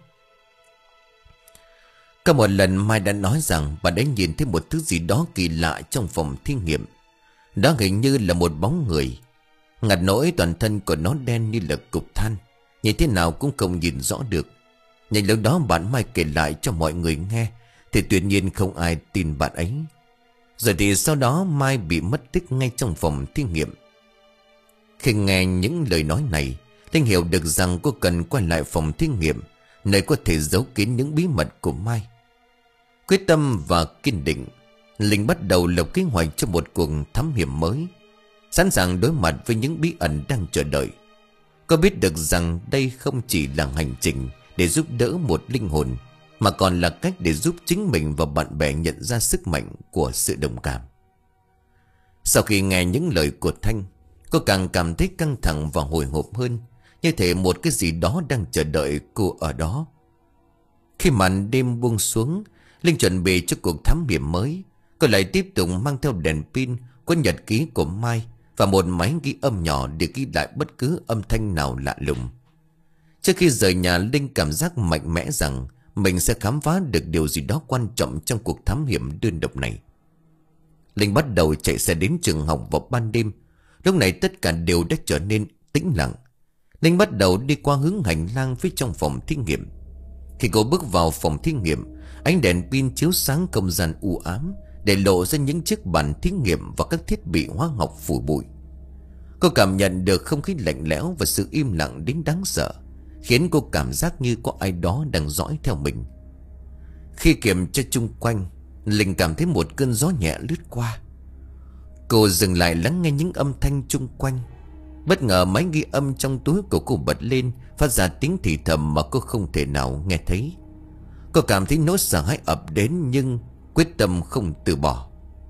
có một lần Mai đã nói rằng bạn đã nhìn thấy một thứ gì đó kỳ lạ trong phòng thí nghiệm. Đó hình như là một bóng người. Ngặt nỗi toàn thân của nó đen như là cục than, nhìn thế nào cũng không nhìn rõ được. Nhưng lúc đó bạn Mai kể lại cho mọi người nghe thì tuyệt nhiên không ai tin bạn ấy. Rồi thì sau đó Mai bị mất tích ngay trong phòng thí nghiệm. Khi nghe những lời nói này, Linh hiểu được rằng cô cần quay lại phòng thí nghiệm, nơi có thể giấu kín những bí mật của Mai. Quyết tâm và kiên định, Linh bắt đầu lập kế hoạch cho một cuộc thám hiểm mới, sẵn sàng đối mặt với những bí ẩn đang chờ đợi. Cô biết được rằng đây không chỉ là hành trình để giúp đỡ một linh hồn, mà còn là cách để giúp chính mình và bạn bè nhận ra sức mạnh của sự đồng cảm. Sau khi nghe những lời của Thanh, cô càng cảm thấy căng thẳng và hồi hộp hơn, như thể một cái gì đó đang chờ đợi cô ở đó. Khi màn đêm buông xuống, Linh chuẩn bị cho cuộc thám hiểm mới. Cô lại tiếp tục mang theo đèn pin, cuốn nhật ký của Mai và một máy ghi âm nhỏ để ghi lại bất cứ âm thanh nào lạ lùng. Trước khi rời nhà, Linh cảm giác mạnh mẽ rằng mình sẽ khám phá được điều gì đó quan trọng trong cuộc thám hiểm đơn độc này. Linh bắt đầu chạy xe đến trường học vào ban đêm. Lúc này tất cả đều đã trở nên tĩnh lặng. Linh bắt đầu đi qua hướng hành lang phía trong phòng thí nghiệm. Khi cô bước vào phòng thí nghiệm, ánh đèn pin chiếu sáng không gian u ám, để lộ ra những chiếc bàn thí nghiệm và các thiết bị hóa học phủ bụi. Cô cảm nhận được không khí lạnh lẽo và sự im lặng đến đáng sợ, khiến cô cảm giác như có ai đó đang dõi theo mình. Khi kiểm tra chung quanh, Linh cảm thấy một cơn gió nhẹ lướt qua. Cô dừng lại lắng nghe những âm thanh chung quanh. Bất ngờ máy ghi âm trong túi của cô bật lên, phát ra tiếng thì thầm mà cô không thể nào nghe thấy. Cô cảm thấy nỗi sợ hãi ập đến, nhưng quyết tâm không từ bỏ.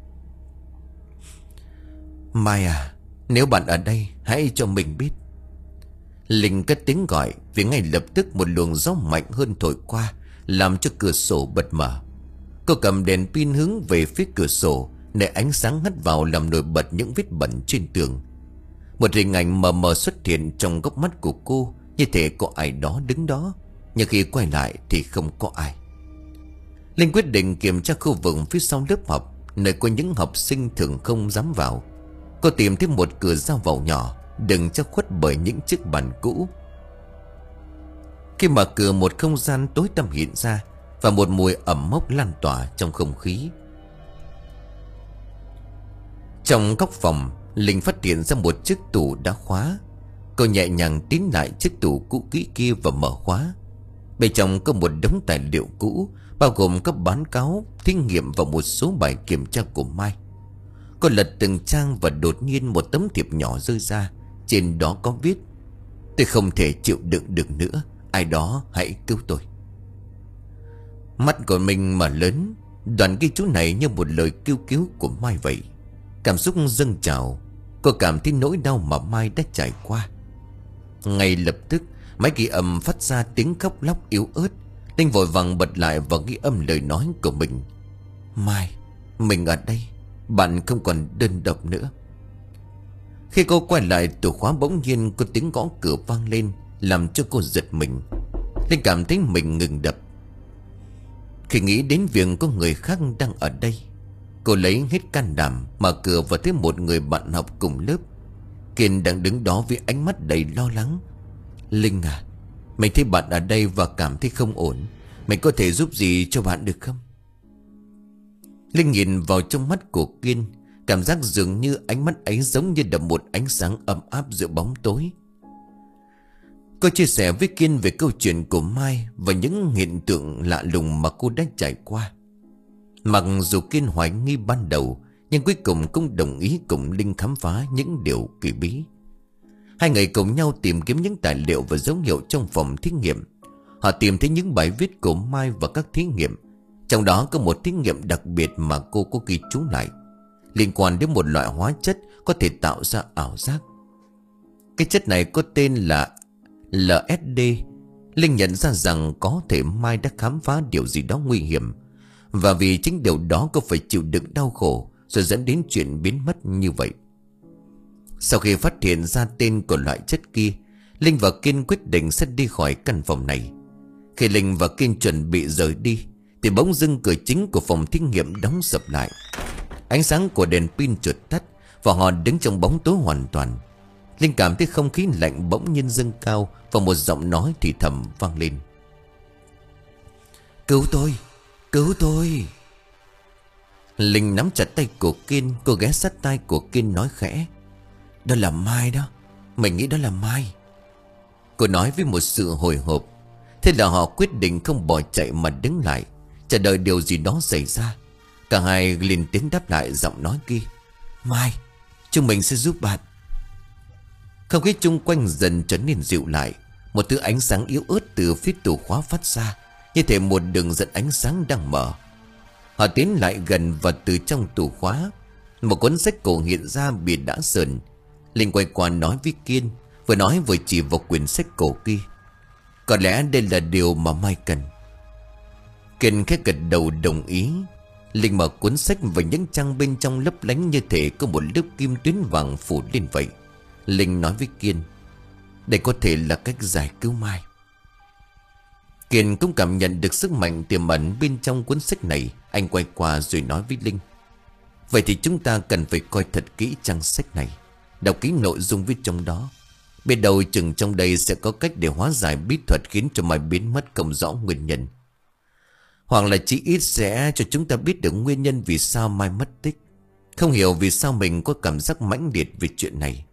Mai à, nếu bạn ở đây, hãy cho mình biết. Linh cất tiếng gọi, vì ngay lập tức một luồng gió mạnh hơn thổi qua, làm cho cửa sổ bật mở. Cô cầm đèn pin hướng về phía cửa sổ, để ánh sáng hắt vào làm nổi bật những vết bẩn trên tường. Một hình ảnh mờ mờ xuất hiện trong góc mắt của cô, như thể có ai đó đứng đó, nhưng khi quay lại thì không có ai. Linh quyết định kiểm tra khu vực phía sau lớp học, nơi có những học sinh thường không dám vào. Cô tìm thấy một cửa ra vào nhỏ, đừng cho khuất bởi những chiếc bàn cũ. Khi mở cửa, một không gian tối tăm hiện ra, và một mùi ẩm mốc lan tỏa trong không khí. Trong góc phòng, Linh phát hiện ra một chiếc tủ đã khóa. Cô nhẹ nhàng tiến lại chiếc tủ cũ kỹ kia và mở khóa. Bên trong có một đống tài liệu cũ, bao gồm các báo cáo, thí nghiệm và một số bài kiểm tra của Mai. Cô lật từng trang và đột nhiên một tấm thiệp nhỏ rơi ra. Trên đó có viết: tôi không thể chịu đựng được nữa, ai đó hãy cứu tôi. Mắt của mình mở lớn. Đoạn ghi chú này như một lời kêu cứu của Mai vậy. Cảm xúc dâng trào. Cô cảm thấy nỗi đau mà Mai đã trải qua. Ngay lập tức, máy ghi âm phát ra tiếng khóc lóc yếu ớt. Linh vội vàng bật lại và ghi âm lời nói của mình. Mai, mình ở đây, bạn không còn đơn độc nữa. Khi cô quay lại, từ khóa bỗng nhiên có tiếng gõ cửa vang lên, làm cho cô giật mình. Linh cảm thấy mình ngừng đập. Khi nghĩ đến việc có người khác đang ở đây, cô lấy hết can đảm mở cửa và thấy một người bạn học cùng lớp. Kiên đang đứng đó với ánh mắt đầy lo lắng. Linh à, mình thấy bạn ở đây và cảm thấy không ổn. Mình có thể giúp gì cho bạn được không? Linh nhìn vào trong mắt của Kiên, cảm giác dường như ánh mắt ấy giống như đập một ánh sáng ấm áp giữa bóng tối. Cô chia sẻ với Kiên về câu chuyện của Mai và những hiện tượng lạ lùng mà cô đã trải qua. Mặc dù Kiên hoài nghi ban đầu, nhưng cuối cùng cũng đồng ý cùng Linh khám phá những điều kỳ bí. Hai người cùng nhau tìm kiếm những tài liệu và dấu hiệu trong phòng thí nghiệm. Họ tìm thấy những bài viết của Mai và các thí nghiệm. Trong đó có một thí nghiệm đặc biệt mà cô có ghi chú lại, liên quan đến một loại hóa chất có thể tạo ra ảo giác. Cái chất này có tên là lờ ét đê. Linh nhận ra rằng có thể Mai đã khám phá điều gì đó nguy hiểm, và vì chính điều đó cô phải chịu đựng đau khổ, rồi dẫn đến chuyện biến mất như vậy. Sau khi phát hiện ra tên của loại chất kia, Linh và Kiên quyết định sẽ đi khỏi căn phòng này. Khi Linh và Kiên chuẩn bị rời đi thì bỗng dưng cửa chính của phòng thí nghiệm đóng sập lại. Ánh sáng của đèn pin chợt tắt và họ đứng trong bóng tối hoàn toàn. Linh cảm thấy không khí lạnh bỗng nhiên dâng cao, và một giọng nói thì thầm vang lên: "Cứu tôi, cứu tôi." Linh nắm chặt tay của Kiên. Cô ghé sát tai của Kiên nói khẽ: "Đó là Mai đó, mình nghĩ đó là Mai." Cô nói với một sự hồi hộp. Thế là họ quyết định không bỏ chạy mà đứng lại, chờ đợi điều gì đó xảy ra. Cả hai liền tiếng đáp lại giọng nói kia: "Mai, chúng mình sẽ giúp bạn." Không khí chung quanh dần trở nên dịu lại. Một thứ ánh sáng yếu ớt từ phía tủ khóa phát ra, như thể một đường dẫn ánh sáng đang mở. Họ tiến lại gần, và từ trong tủ khóa, một cuốn sách cổ hiện ra bị đã sờn. Linh quay qua nói với Kiên, vừa nói vừa chỉ vào quyển sách cổ kia: "Có lẽ đây là điều mà Mai cần." Kiên khẽ gật đầu đồng ý. Linh mở cuốn sách, và những trang bên trong lấp lánh như thể có một lớp kim tuyến vàng phủ lên vậy. Linh nói với Kiên: "Đây có thể là cách giải cứu Mai." Kiên cũng cảm nhận được sức mạnh tiềm ẩn bên trong cuốn sách này. Anh quay qua rồi nói với Linh: "Vậy thì chúng ta cần phải coi thật kỹ trang sách này, đọc kỹ nội dung viết trong đó. Biết đâu chừng trong đây sẽ có cách để hóa giải bí thuật khiến cho Mai biến mất không rõ nguyên nhân. Hoặc là chỉ ít sẽ cho chúng ta biết được nguyên nhân vì sao Mai mất tích. Không hiểu vì sao mình có cảm giác mãnh liệt về chuyện này."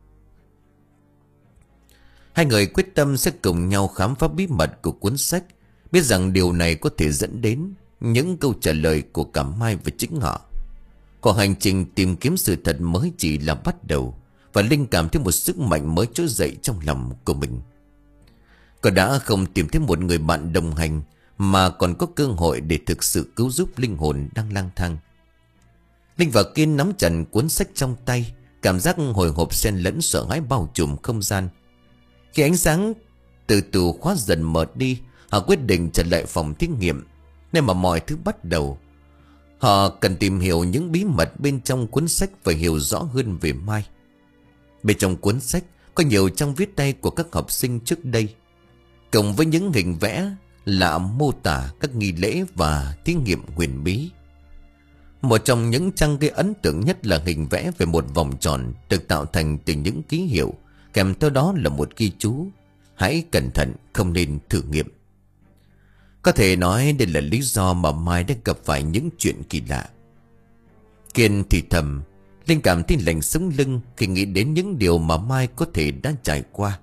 Hai người quyết tâm sẽ cùng nhau khám phá bí mật của cuốn sách, biết rằng điều này có thể dẫn đến những câu trả lời của cả Mai và chính họ. Còn hành trình tìm kiếm sự thật mới chỉ là bắt đầu, và Linh cảm thấy một sức mạnh mới trỗi dậy trong lòng của mình. Cô đã không tìm thấy một người bạn đồng hành, mà còn có cơ hội để thực sự cứu giúp linh hồn đang lang thang. Linh và Kiên nắm chặt cuốn sách trong tay, cảm giác hồi hộp xen lẫn sợ hãi bao trùm không gian. Khi ánh sáng từ tủ khóa dần mở đi, họ quyết định trở lại phòng thí nghiệm, nơi mà mọi thứ bắt đầu. Họ cần tìm hiểu những bí mật bên trong cuốn sách và hiểu rõ hơn về Mai. Bên trong cuốn sách có nhiều trang viết tay của các học sinh trước đây, cộng với những hình vẽ lạ mô tả các nghi lễ và thí nghiệm huyền bí. Một trong những trang gây ấn tượng nhất là hình vẽ về một vòng tròn được tạo thành từ những ký hiệu, kèm theo đó là một ghi chú: "Hãy cẩn thận, không nên thử nghiệm." Có thể nói đây là lý do mà Mai đã gặp phải những chuyện kỳ lạ. Kiên thì thầm. Linh cảm thấy lạnh sống lưng khi nghĩ đến những điều mà Mai có thể đã trải qua.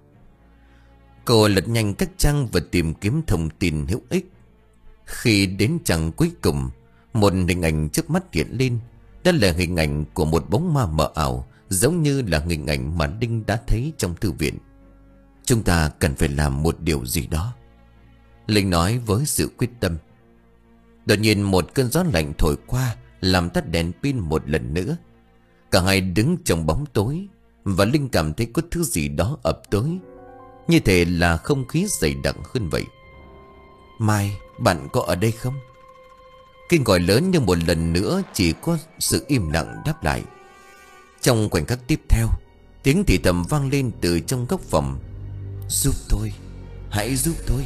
Cô lật nhanh các trang và tìm kiếm thông tin hữu ích. Khi đến trang cuối cùng, một hình ảnh trước mắt hiện lên. Đó là hình ảnh của một bóng ma mờ ảo, giống như là hình ảnh mà Linh đã thấy trong thư viện. "Chúng ta cần phải làm một điều gì đó," Linh nói với sự quyết tâm. Đột nhiên một cơn gió lạnh thổi qua, làm tắt đèn pin một lần nữa. Cả hai đứng trong bóng tối, và Linh cảm thấy có thứ gì đó ập tới, như thể là không khí dày đặc hơn vậy. "Mai, bạn có ở đây không?" Kinh gọi lớn, nhưng một lần nữa chỉ có sự im lặng đáp lại. Trong khoảnh khắc tiếp theo, tiếng thì thầm vang lên từ trong góc phòng: "Giúp tôi, hãy giúp tôi."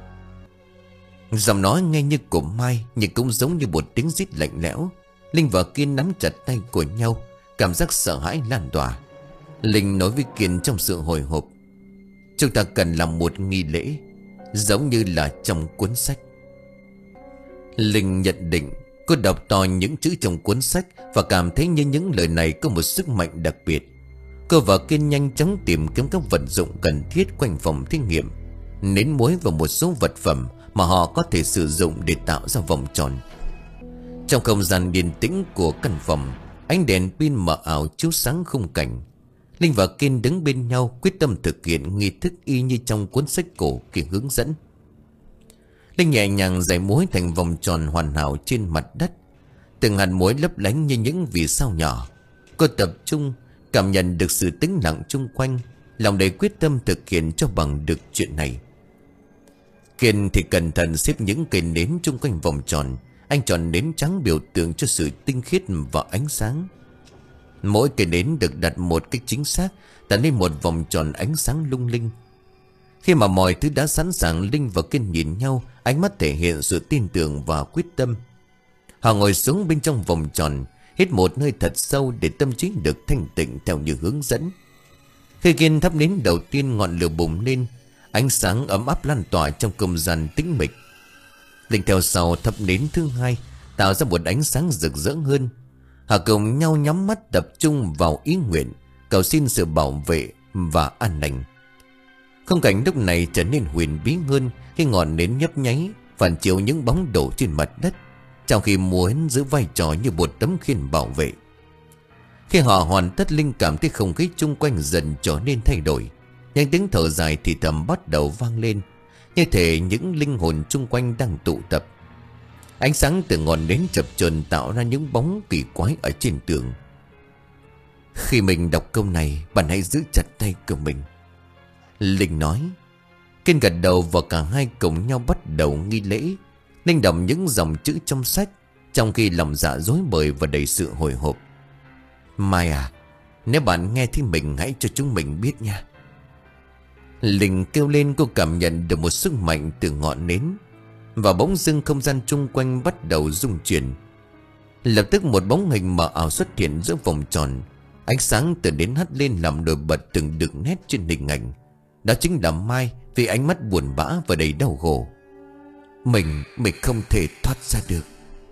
Giọng nói nghe như của Mai, nhưng cũng giống như một tiếng rít lạnh lẽo. Linh và Kiên nắm chặt tay của nhau, cảm giác sợ hãi lan tỏa. Linh nói với Kiên trong sự hồi hộp: "Chúng ta cần làm một nghi lễ, giống như là trong cuốn sách." Linh nhận định. Cô đọc to những chữ trong cuốn sách và cảm thấy như những lời này có một sức mạnh đặc biệt. Cô và Kiên nhanh chóng tìm kiếm các vật dụng cần thiết quanh phòng thí nghiệm, nến muối và một số vật phẩm mà họ có thể sử dụng để tạo ra vòng tròn. Trong không gian yên tĩnh của căn phòng, ánh đèn pin mờ ảo chiếu sáng khung cảnh. Linh và Kiên đứng bên nhau quyết tâm thực hiện nghi thức y như trong cuốn sách cổ kia hướng dẫn. Linh nhẹ nhàng giải muối thành vòng tròn hoàn hảo trên mặt đất. Từng hạt muối lấp lánh như những vì sao nhỏ. Cô tập trung cảm nhận được sự tĩnh lặng chung quanh, lòng đầy quyết tâm thực hiện cho bằng được chuyện này. Kiên thì cẩn thận xếp những cây nến chung quanh vòng tròn. Anh chọn nến trắng biểu tượng cho sự tinh khiết và ánh sáng. Mỗi cây nến được đặt một cách chính xác, tạo nên một vòng tròn ánh sáng lung linh. Khi mà mọi thứ đã sẵn sàng, Linh và Kiên nhìn nhau, ánh mắt thể hiện sự tin tưởng và quyết tâm. Họ ngồi xuống bên trong vòng tròn, hít một hơi thật sâu để tâm trí được thanh tịnh theo như hướng dẫn. Khi Kiên thắp nến đầu tiên, ngọn lửa bùng lên, ánh sáng ấm áp lan tỏa trong không gian tĩnh mịch. Linh theo sau thắp nến thứ hai, tạo ra một ánh sáng rực rỡ hơn. Họ cùng nhau nhắm mắt tập trung vào ý nguyện, cầu xin sự bảo vệ và an lành. Khung cảnh lúc này trở nên huyền bí hơn khi ngọn nến nhấp nháy phản chiếu những bóng đổ trên mặt đất, trong khi muốn giữ vai trò như một tấm khiên bảo vệ. Khi họ hoàn tất, Linh cảm thấy không khí chung quanh dần trở nên thay đổi. Những tiếng thở dài thì thầm bắt đầu vang lên, như thể những linh hồn chung quanh đang tụ tập. Ánh sáng từ ngọn nến chập chờn tạo ra những bóng kỳ quái ở trên tường. Khi mình đọc câu này, bạn hãy giữ chặt tay của mình, Linh nói. Kiên gật đầu và cả hai cùng nhau bắt đầu nghi lễ. Linh đọc những dòng chữ trong sách, trong khi lòng dạ rối bời và đầy sự hồi hộp. Mai à, nếu bạn nghe thì mình hãy cho chúng mình biết nha. Linh kêu lên. Cô cảm nhận được một sức mạnh từ ngọn nến, và bỗng dưng không gian chung quanh bắt đầu rung chuyển. Lập tức một bóng hình mờ ảo xuất hiện giữa vòng tròn. Ánh sáng từ nến hắt lên làm nổi bật từng đường nét trên hình ảnh. Đó chính là Mai, vì ánh mắt buồn bã và đầy đau khổ. Mình, mình không thể thoát ra được.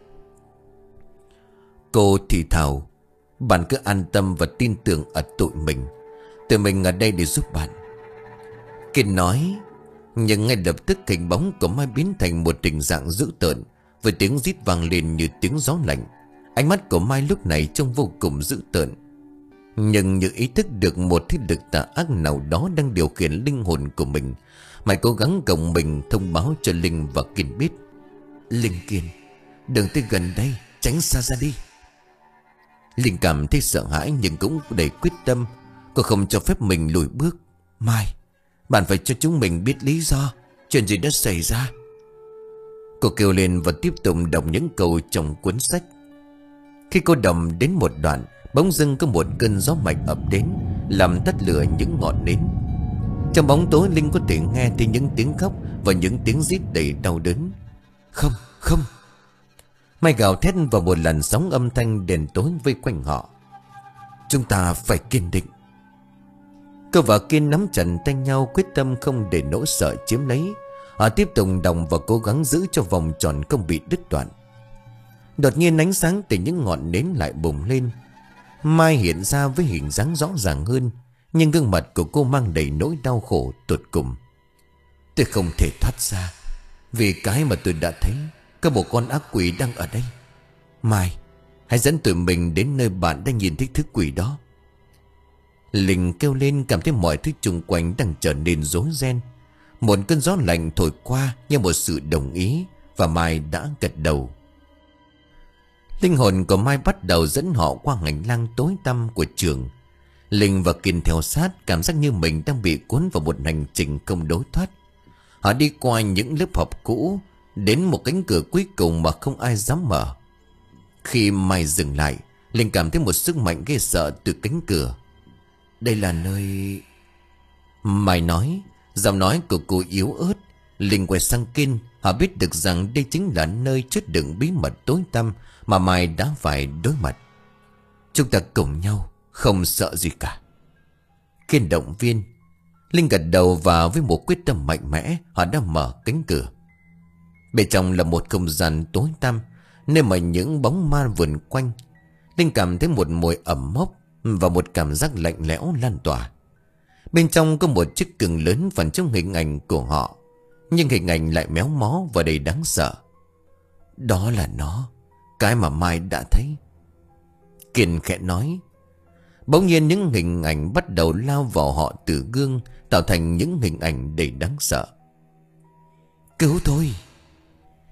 Cô thì thào, bạn cứ an tâm và tin tưởng ở tụi mình. Tụi mình ở đây để giúp bạn. Kiên nói. Nhưng ngay lập tức hình bóng của Mai biến thành một hình dạng dữ tợn, với tiếng rít vang lên như tiếng gió lạnh. Ánh mắt của Mai lúc này trông vô cùng dữ tợn, nhưng như ý thức được một thế lực tà ác nào đó đang điều khiển linh hồn của mình. Mai cố gắng gồng mình thông báo cho Linh và Kiên biết. Linh, Kiên, đừng tới gần đây, tránh xa ra đi. Linh cảm thấy sợ hãi nhưng cũng đầy quyết tâm. Cô không cho phép mình lùi bước. Mai, bạn phải cho chúng mình biết lý do, chuyện gì đã xảy ra. Cô kêu lên và tiếp tục đọc những câu trong cuốn sách. Khi cô đọc đến một đoạn, bỗng dưng có một cơn gió mạnh ập đến, làm tắt lửa những ngọn nến. Trong bóng tối, Linh có thể nghe thấy những tiếng khóc và những tiếng rít đầy đau đớn. Không, không. Mai gào thét vào một làn sóng âm thanh đen tối vây quanh họ. Chúng ta phải kiên định. Cô và Kiên nắm chặt tay nhau, quyết tâm không để nỗi sợ chiếm lấy. Họ tiếp tục đồng và cố gắng giữ cho vòng tròn không bị đứt đoạn. Đột nhiên ánh sáng từ những ngọn nến lại bùng lên. Mai hiện ra với hình dáng rõ ràng hơn, nhưng gương mặt của cô mang đầy nỗi đau khổ tột cùng. Tôi không thể thoát ra, vì cái mà tôi đã thấy, có một con ác quỷ đang ở đây. Mai, hãy dẫn tụi mình đến nơi bạn đang nhìn thấy thứ quỷ đó. Linh kêu lên, cảm thấy mọi thứ xung quanh đang trở nên rối ren. Một cơn gió lạnh thổi qua như một sự đồng ý, và Mai đã gật đầu. Linh hồn của Mai bắt đầu dẫn họ qua hành lang tối tăm của trường. Linh và Kiên theo sát, cảm giác như mình đang bị cuốn vào một hành trình không đối thoát. Họ đi qua những lớp học cũ, đến một cánh cửa cuối cùng mà không ai dám mở. Khi Mai dừng lại, Linh cảm thấy một sức mạnh ghê sợ từ cánh cửa. Đây là nơi... Mai nói. Giọng nói của cô yếu ớt. Linh quay sang Kiên. Họ biết được rằng đây chính là nơi chứa đựng bí mật tối tăm mà Mai đã phải đối mặt. Chúng ta cùng nhau, không sợ gì cả. Kiên động viên. Linh gật đầu, và với một quyết tâm mạnh mẽ, họ đã mở cánh cửa. Bên trong là một không gian tối tăm, nơi mà những bóng ma vườn quanh. Linh cảm thấy một mùi ẩm mốc và một cảm giác lạnh lẽo lan tỏa. Bên trong có một chiếc cừng lớn phản chiếu hình ảnh của họ, nhưng hình ảnh lại méo mó và đầy đáng sợ. Đó là nó, cái mà Mai đã thấy. Kiên khẽ nói. Bỗng nhiên những hình ảnh bắt đầu lao vào họ từ gương, tạo thành những hình ảnh đầy đáng sợ. Cứu tôi,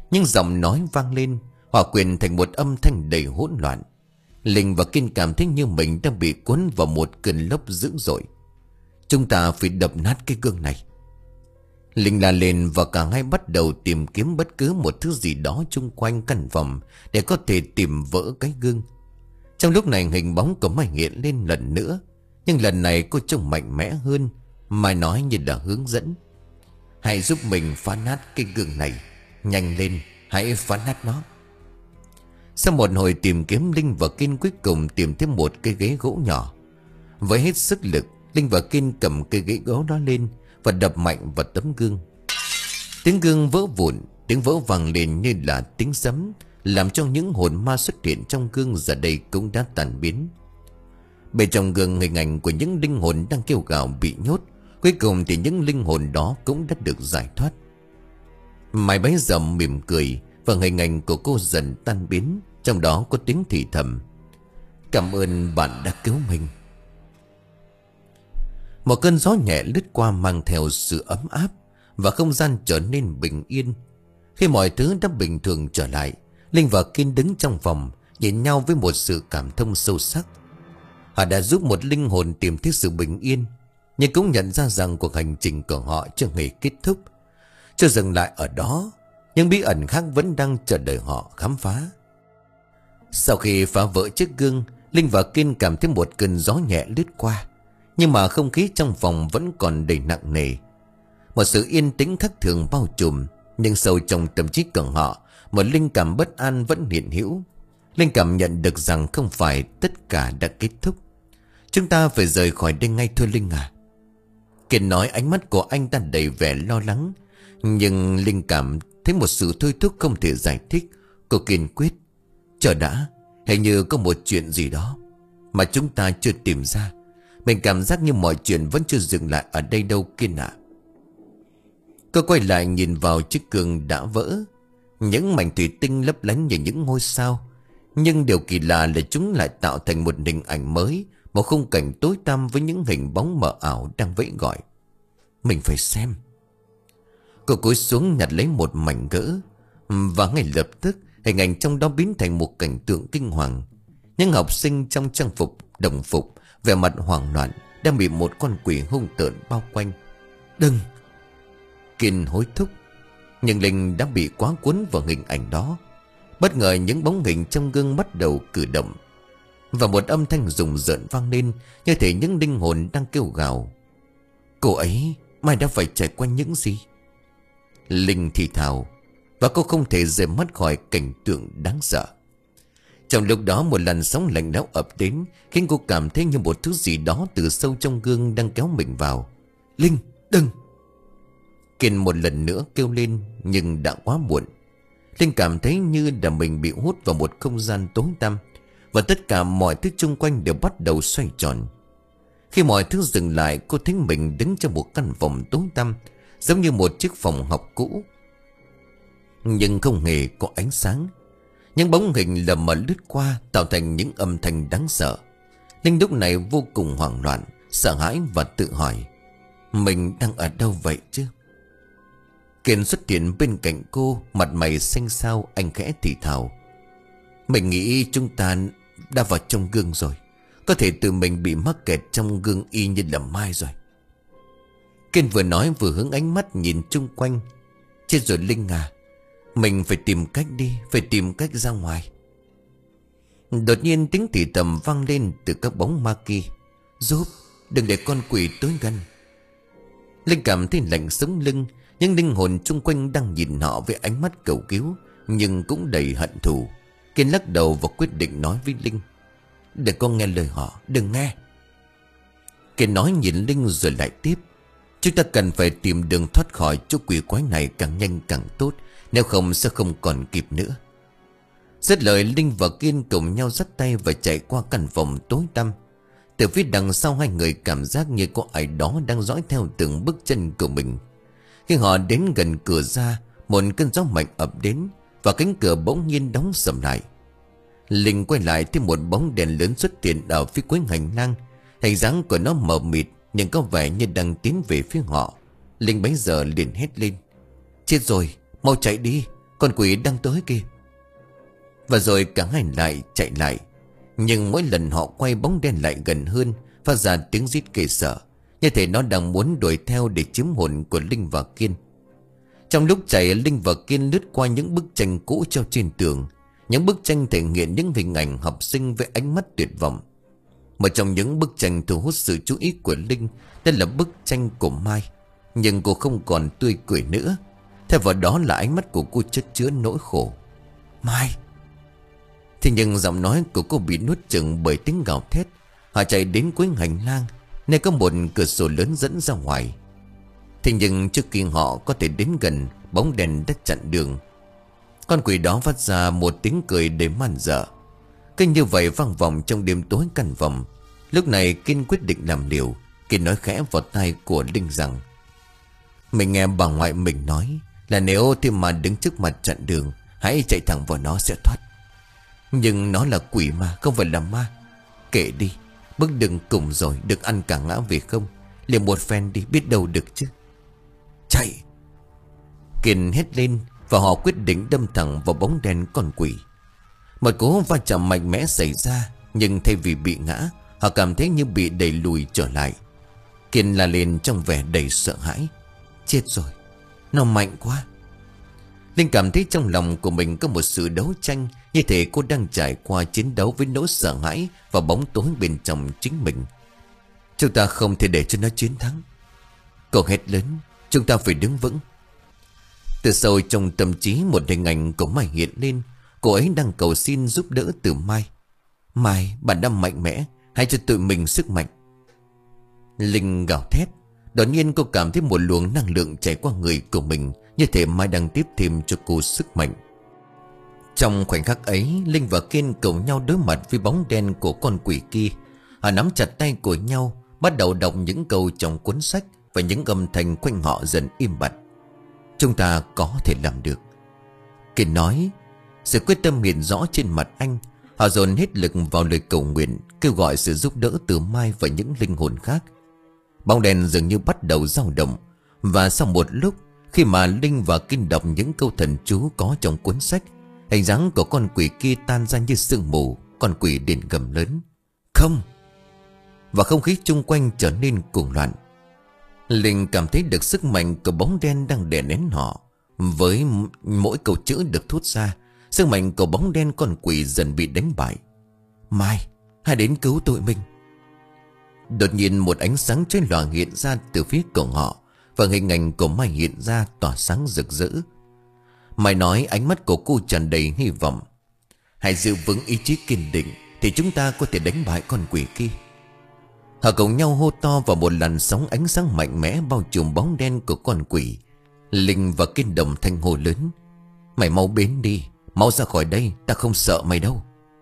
Nhưng giọng nói vang lên, hòa quyện thành một âm thanh đầy hỗn loạn. Linh và Kiên cảm thấy như mình đang bị cuốn vào một cơn lốc dữ dội. Chúng ta phải đập nát cái gương này. Linh la lên và cả hai bắt đầu tìm kiếm bất cứ một thứ gì đó chung quanh căn phòng để có thể tìm vỡ cái gương. Trong lúc này hình bóng của Mai hiện lên lần nữa, nhưng lần này cô trông mạnh mẽ hơn. Mai nói như là hướng dẫn: hãy giúp mình phá nát cái gương này. Nhanh lên, hãy phá nát nó. Sau một hồi tìm kiếm, Linh và Kiên cuối cùng tìm thấy một cây ghế gỗ nhỏ. Với hết sức lực, Linh và Kiên cầm cây ghế gỗ đó lên và đập mạnh vào tấm gương. Tiếng gương vỡ vụn, tiếng vỡ vang lên như là tiếng sấm, làm cho những hồn ma xuất hiện trong gương giờ đây cũng đã tan biến. Bên trong gương, hình ảnh của những linh hồn đang kêu gào bị nhốt. Cuối cùng thì những linh hồn đó cũng đã được giải thoát. Mai bấy giờ mỉm cười và hình ảnh của cô dần tan biến. Trong đó có tiếng thì thầm: cảm ơn bạn đã cứu mình. Một cơn gió nhẹ lướt qua mang theo sự ấm áp, và không gian trở nên bình yên. Khi mọi thứ đã bình thường trở lại, Linh và Kiên đứng trong phòng nhìn nhau với một sự cảm thông sâu sắc. Họ đã giúp một linh hồn tìm thấy sự bình yên, nhưng cũng nhận ra rằng cuộc hành trình của họ chưa hề kết thúc. Chưa dừng lại ở đó, những bí ẩn khác vẫn đang chờ đợi họ khám phá. Sau khi phá vỡ chiếc gương, Linh và Kiên cảm thấy một cơn gió nhẹ lướt qua, nhưng mà không khí trong phòng vẫn còn đầy nặng nề. Một sự yên tĩnh khác thường bao trùm, nhưng sâu trong tâm trí của họ, một linh cảm bất an vẫn hiện hữu. Linh cảm nhận được rằng không phải tất cả đã kết thúc. Chúng ta phải rời khỏi đây ngay thôi Linh à. Kiên nói, ánh mắt của anh ta đầy vẻ lo lắng. Nhưng Linh cảm thấy một sự thôi thúc không thể giải thích. Cô kiên quyết: chờ đã, hình như có một chuyện gì đó mà chúng ta chưa tìm ra. Mình cảm giác như mọi chuyện vẫn chưa dừng lại ở đây đâu Kiên ạ. Cô quay lại nhìn vào chiếc gương đã vỡ. Những mảnh thủy tinh lấp lánh như những ngôi sao. Nhưng điều kỳ lạ là chúng lại tạo thành một hình ảnh mới, một khung cảnh tối tăm với những hình bóng mờ ảo đang vẫy gọi. Mình phải xem. Cô cúi xuống nhặt lấy một mảnh gỡ, và ngay lập tức hình ảnh trong đó biến thành một cảnh tượng kinh hoàng. Những học sinh trong trang phục đồng phục, vẻ mặt hoảng loạn, đang bị một con quỷ hung tợn bao quanh. Đừng! Kiên hối thúc, nhưng Linh đã bị quá cuốn vào hình ảnh đó. Bất ngờ những bóng hình trong gương bắt đầu cử động, và một âm thanh rùng rợn vang lên, như thể những linh hồn đang kêu gào. Cô ấy mai đã phải trải qua những gì? Linh thì thào, và cô không thể rời mắt khỏi cảnh tượng đáng sợ. Trong lúc đó, một làn sóng lạnh lẽo ập đến, khiến cô cảm thấy như một thứ gì đó từ sâu trong gương đang kéo mình vào. Linh, đừng! Kiên một lần nữa kêu lên, nhưng đã quá muộn. Linh cảm thấy như là mình bị hút vào một không gian tối tăm, và tất cả mọi thứ xung quanh đều bắt đầu xoay tròn. Khi mọi thứ dừng lại, cô thấy mình đứng trong một căn phòng tối tăm, giống như một chiếc phòng học cũ, nhưng không hề có ánh sáng. Những bóng hình lờ mờ lướt qua, tạo thành những âm thanh đáng sợ. Linh lúc này vô cùng hoảng loạn, sợ hãi và tự hỏi: mình đang ở đâu vậy chứ? Kiên xuất hiện bên cạnh cô, mặt mày xanh xao. Anh khẽ thì thào: mình nghĩ chúng ta đã vào trong gương rồi. Có thể tự mình bị mắc kẹt trong gương y như là Mai rồi. Kiên vừa nói vừa hướng ánh mắt nhìn chung quanh. Chết rồi Linh à, mình phải tìm cách đi, phải tìm cách ra ngoài. Đột nhiên tiếng thì thầm vang lên từ các bóng ma kia: giúp, đừng để con quỷ tới gần. Linh cảm thấy lạnh sống lưng. Những linh hồn chung quanh đang nhìn họ với ánh mắt cầu cứu, nhưng cũng đầy hận thù. Kiên lắc đầu và quyết định nói với Linh: đừng có nghe lời họ, đừng nghe. Kiên nói nhìn Linh rồi lại tiếp: chúng ta cần phải tìm đường thoát khỏi chỗ quỷ quái này càng nhanh càng tốt, nếu không sẽ không còn kịp nữa. Dứt lời, Linh và Kiên cùng nhau dắt tay và chạy qua căn phòng tối tăm. Từ phía đằng sau, hai người cảm giác như có ai đó đang dõi theo từng bước chân của mình. Khi họ đến gần cửa ra, một cơn gió mạnh ập đến, và cánh cửa bỗng nhiên đóng sầm lại. Linh quay lại thấy một bóng đèn lớn xuất hiện ở phía cuối hành lang. Hình dáng của nó mờ mịt, nhưng có vẻ như đang tiến về phía họ. Linh bấy giờ liền hét lên: chết rồi, mau chạy đi, Con quỷ đang tới kìa. Và rồi cả hai lại chạy lại. Nhưng mỗi lần họ quay, bóng đen lại gần hơn, phát ra tiếng rít ghê sợ, như thể nó đang muốn đuổi theo để chiếm hồn của Linh và Kiên. Trong lúc chạy, Linh và Kiên lướt qua những bức tranh cũ treo trên tường. Những bức tranh thể hiện những hình ảnh học sinh với ánh mắt tuyệt vọng. Một trong những bức tranh thu hút sự chú ý của Linh, đó là bức tranh của Mai. Nhưng cô không còn tươi cười nữa. Thay vào đó là ánh mắt của cô chất chứa nỗi khổ. Mai. Thế nhưng giọng nói của cô bị nuốt chửng bởi tiếng gào thét. Họ chạy đến cuối hành lang, nơi có một cửa sổ lớn dẫn ra ngoài. Thế nhưng trước khi họ có thể đến gần, bóng đèn đã chặn đường. Con quỷ đó phát ra một tiếng cười đầy man dợ. Cứ như vậy vang vọng trong đêm tối căn phòng. Lúc này Kiên quyết định làm liều. Kiên nói khẽ vào tai của Linh rằng: mình nghe bà ngoại mình nói là nếu thêm mà đứng trước mặt chặn đường, hãy chạy thẳng vào nó sẽ thoát. Nhưng nó là quỷ mà, không phải là ma. Kệ đi, bước đường cùng rồi, được ăn cả ngã về không. Liều một phen đi, biết đâu được chứ. Chạy! Kiên hét lên, và họ quyết định đâm thẳng vào bóng đen con quỷ. Một cú va chạm mạnh mẽ xảy ra, nhưng thay vì bị ngã, họ cảm thấy như bị đẩy lùi trở lại. Kiên la lên trong vẻ đầy sợ hãi: chết rồi, nó mạnh quá. Linh cảm thấy trong lòng của mình có một sự đấu tranh, như thể cô đang trải qua chiến đấu với nỗi sợ hãi và bóng tối bên trong chính mình. Chúng ta không thể để cho nó chiến thắng. Cô hét lớn: chúng ta phải đứng vững. Từ sâu trong tâm trí, một hình ảnh của Mai hiện lên. Cô ấy đang cầu xin giúp đỡ từ Mai. Mai, bạn đã mạnh mẽ, hãy cho tụi mình sức mạnh. Linh gào thét. Đột nhiên cô cảm thấy một luồng năng lượng chảy qua người của mình, như thể Mai đang tiếp thêm cho cô sức mạnh. Trong khoảnh khắc ấy, Linh và Kiên cùng nhau đối mặt với bóng đen của con quỷ kia. Họ nắm chặt tay của nhau, bắt đầu đọc những câu trong cuốn sách, và những âm thanh quanh họ dần im bặt. Chúng ta có thể làm được, Kiên nói. Sự quyết tâm hiện rõ trên mặt anh. Họ dồn hết lực vào lời cầu nguyện, kêu gọi sự giúp đỡ từ Mai và những linh hồn khác. Bóng đèn dường như bắt đầu dao động. Và sau một lúc, khi mà Linh và Kiên đọc những câu thần chú có trong cuốn sách, hình dáng của con quỷ kia tan ra như sương mù. Con quỷ liền gầm lớn: không! Và không khí chung quanh trở nên cuồng loạn. Linh cảm thấy được sức mạnh của bóng đen đang đè nén họ. Với mỗi câu chữ được thốt ra, sức mạnh của bóng đen con quỷ dần bị đánh bại. Mai, hãy đến cứu tụi mình. Đột nhiên một ánh sáng chói lòa hiện ra từ phía của họ, và hình ảnh của Mai hiện ra tỏa sáng rực rỡ. Mai nói, ánh mắt của cô tràn đầy hy vọng: hãy giữ vững ý chí kiên định, thì chúng ta có thể đánh bại con quỷ kia. Họ cùng nhau hô to, vào một làn sóng ánh sáng mạnh mẽ bao trùm bóng đen của con quỷ. Linh và Kiên đồng thanh hô lớn: mày mau biến đi, mau ra khỏi đây, ta không sợ mày đâu.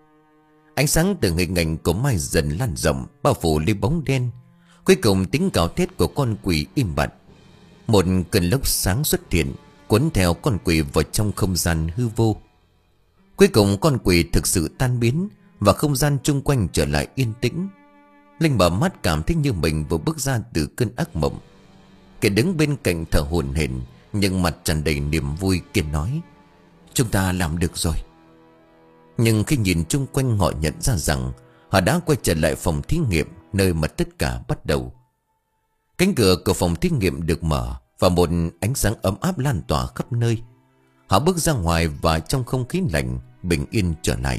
Ánh sáng từ hình ảnh của Mai dần lan rộng, bao phủ lấy bóng đen. Cuối cùng tiếng gào thét của con quỷ im bặt. Một cơn lốc sáng xuất hiện, cuốn theo con quỷ vào trong không gian hư vô. Cuối cùng con quỷ thực sự tan biến, và không gian chung quanh trở lại yên tĩnh. Linh mở mắt cảm thấy như mình vừa bước ra từ cơn ác mộng. Kẻ đứng bên cạnh thở hổn hển, nhưng mặt tràn đầy niềm vui. Kiên nói: chúng ta làm được rồi. Nhưng khi nhìn chung quanh, họ nhận ra rằng họ đã quay trở lại phòng thí nghiệm, nơi mà tất cả bắt đầu. Cánh cửa của phòng thí nghiệm được mở, và một ánh sáng ấm áp lan tỏa khắp nơi. Họ bước ra ngoài, và trong không khí lạnh, bình yên trở lại.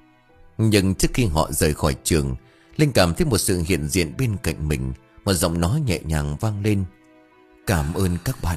Nhưng trước khi họ rời khỏi trường, Linh cảm thấy một sự hiện diện bên cạnh mình. Một giọng nói nhẹ nhàng vang lên: cảm ơn các bạn.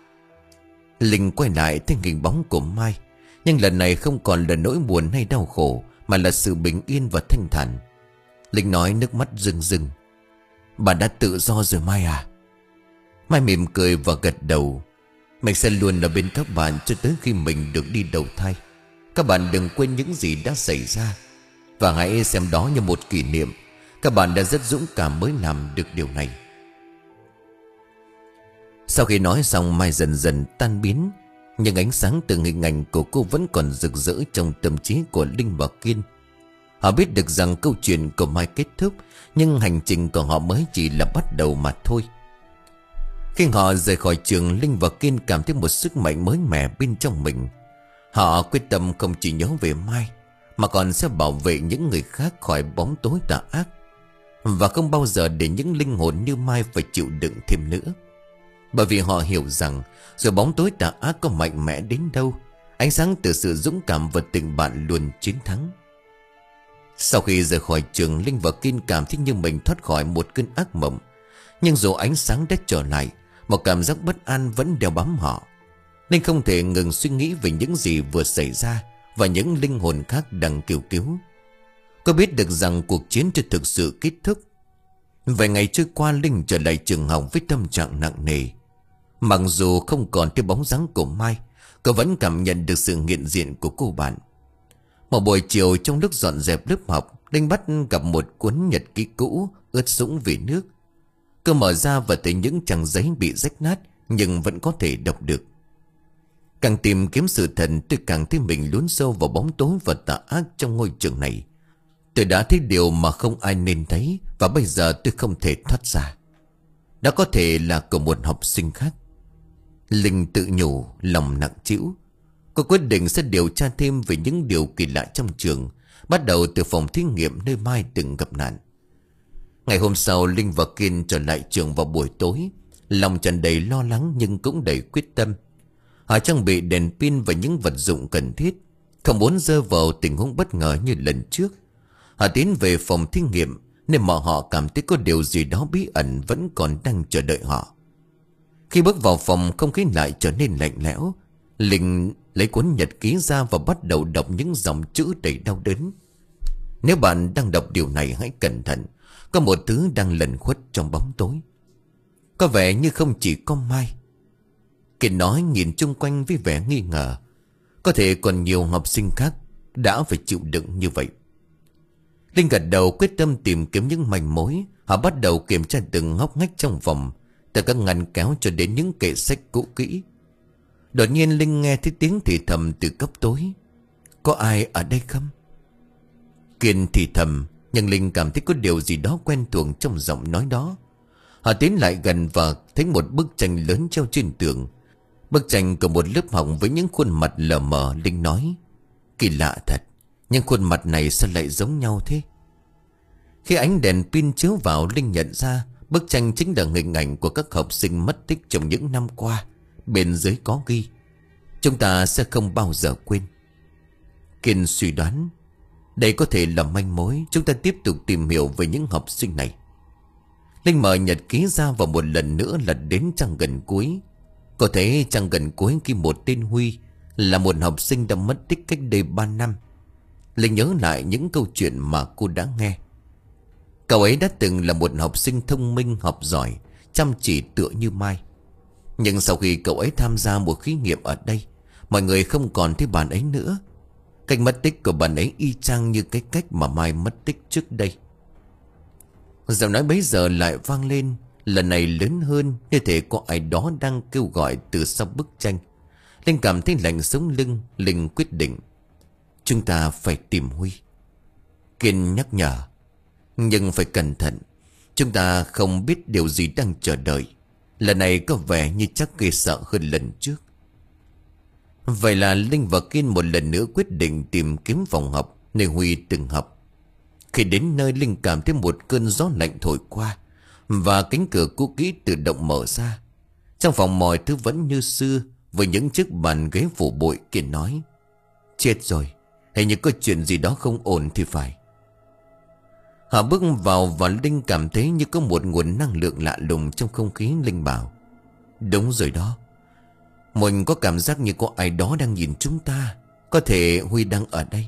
Linh quay lại thấy hình bóng của Mai, nhưng lần này không còn là nỗi buồn hay đau khổ, mà là sự bình yên và thanh thản. Linh nói nước mắt rưng rưng: bạn đã tự do rồi Mai à? Mai mỉm cười và gật đầu: mình sẽ luôn ở bên các bạn cho tới khi mình được đi đầu thai. Các bạn đừng quên những gì đã xảy ra, và hãy xem đó như một kỷ niệm. Các bạn đã rất dũng cảm mới làm được điều này. Sau khi nói xong, Mai dần dần tan biến, nhưng ánh sáng từ hình ảnh của cô vẫn còn rực rỡ trong tâm trí của Linh và Kiên. Họ biết được rằng câu chuyện của Mai kết thúc, nhưng hành trình của họ mới chỉ là bắt đầu mà thôi. Khi họ rời khỏi trường, Linh và Kiên cảm thấy một sức mạnh mới mẻ bên trong mình. Họ quyết tâm không chỉ nhớ về Mai, mà còn sẽ bảo vệ những người khác khỏi bóng tối tà ác, và không bao giờ để những linh hồn như Mai phải chịu đựng thêm nữa. Bởi vì họ hiểu rằng dù bóng tối tà ác có mạnh mẽ đến đâu, ánh sáng từ sự dũng cảm và tình bạn luôn chiến thắng. Sau khi rời khỏi trường, Linh và Kiên cảm thấy như mình thoát khỏi một cơn ác mộng. Nhưng dù ánh sáng đã trở lại, một cảm giác bất an vẫn đeo bám họ. Linh không thể ngừng suy nghĩ về những gì vừa xảy ra và những linh hồn khác đang kêu cứu. Cô biết được rằng cuộc chiến chưa thực sự kết thúc. Vài ngày trôi qua, Linh trở lại trường học với tâm trạng nặng nề. Mặc dù không còn thấy bóng dáng của Mai, cô vẫn cảm nhận được sự hiện diện của cô bạn. Một buổi chiều, trong lúc dọn dẹp lớp học, Linh bắt gặp một cuốn nhật ký cũ ướt sũng vì nước. Cô mở ra và thấy những trang giấy bị rách nát nhưng vẫn có thể đọc được. Càng tìm kiếm sự thật, tôi càng thấy mình lún sâu vào bóng tối và tà ác trong ngôi trường này. Tôi đã thấy điều mà không ai nên thấy, và bây giờ tôi không thể thoát ra. Đó có thể là của một học sinh khác. Linh tự nhủ, lòng nặng trĩu. Cô quyết định sẽ điều tra thêm về những điều kỳ lạ trong trường, bắt đầu từ phòng thí nghiệm nơi Mai từng gặp nạn. Ngày hôm sau, Linh và Kiên trở lại trường vào buổi tối. Lòng tràn đầy lo lắng nhưng cũng đầy quyết tâm. Họ trang bị đèn pin và những vật dụng cần thiết, không muốn rơi vào tình huống bất ngờ như lần trước. Họ tiến về phòng thí nghiệm, nên mà họ cảm thấy có điều gì đó bí ẩn vẫn còn đang chờ đợi họ. Khi bước vào phòng, không khí lại trở nên lạnh lẽo. Linh lấy cuốn nhật ký ra và bắt đầu đọc những dòng chữ đầy đau đớn. Nếu bạn đang đọc điều này, hãy cẩn thận. Có một thứ đang lẩn khuất trong bóng tối. Có vẻ như không chỉ có Mai. Kiên nói, nhìn chung quanh với vẻ nghi ngờ. Có thể còn nhiều học sinh khác đã phải chịu đựng như vậy. Linh gật đầu, quyết tâm tìm kiếm những manh mối. Họ bắt đầu kiểm tra từng ngóc ngách trong phòng, từ các ngăn kéo cho đến những kệ sách cũ kỹ. Đột nhiên Linh nghe thấy tiếng thì thầm từ góc tối. Có ai ở đây không? Kiên thì thầm, nhưng Linh cảm thấy có điều gì đó quen thuộc trong giọng nói đó. Họ tiến lại gần và thấy một bức tranh lớn treo trên tường. Bức tranh của một lớp học với những khuôn mặt lờ mờ. Linh nói, kỳ lạ thật, nhưng khuôn mặt này sao lại giống nhau thế? Khi ánh đèn pin chiếu vào, Linh nhận ra bức tranh chính là hình ảnh của các học sinh mất tích trong những năm qua. Bên dưới có ghi, chúng ta sẽ không bao giờ quên. Kiên suy đoán, đây có thể là manh mối. Chúng ta tiếp tục tìm hiểu về những học sinh này. Linh mở nhật ký ra và một lần nữa lật đến trang gần cuối. Có thấy trang gần cuối ghi một tên Huy, là một học sinh đã mất tích cách đây ba năm. Linh nhớ lại những câu chuyện mà cô đã nghe. Cậu ấy đã từng là một học sinh thông minh, học giỏi, chăm chỉ tựa như Mai. Nhưng sau khi cậu ấy tham gia một thí nghiệm ở đây, mọi người không còn thấy bạn ấy nữa. Cách mất tích của bạn ấy y chang như cái cách mà Mai mất tích trước đây. Giọng nói bấy giờ lại vang lên, lần này lớn hơn, như thể có ai đó đang kêu gọi từ sau bức tranh. Linh cảm thấy lạnh sống lưng. Linh quyết định, chúng ta phải tìm Huy. Kiên nhắc nhở, nhưng phải cẩn thận. Chúng ta không biết điều gì đang chờ đợi. Lần này có vẻ như chắc ghê sợ hơn lần trước. Vậy là Linh và Kiên một lần nữa quyết định tìm kiếm phòng học nơi Huy từng học. Khi đến nơi, Linh cảm thấy một cơn gió lạnh thổi qua, và cánh cửa cũ kỹ tự động mở ra. Trong phòng mọi thứ vẫn như xưa, với những chiếc bàn ghế phủ bụi. Kiên nói, chết rồi, hình như có chuyện gì đó không ổn thì phải. Họ bước vào và Linh cảm thấy như có một nguồn năng lượng lạ lùng trong không khí. Linh bảo, đúng rồi đó, mình có cảm giác như có ai đó đang nhìn chúng ta. Có thể Huy đang ở đây.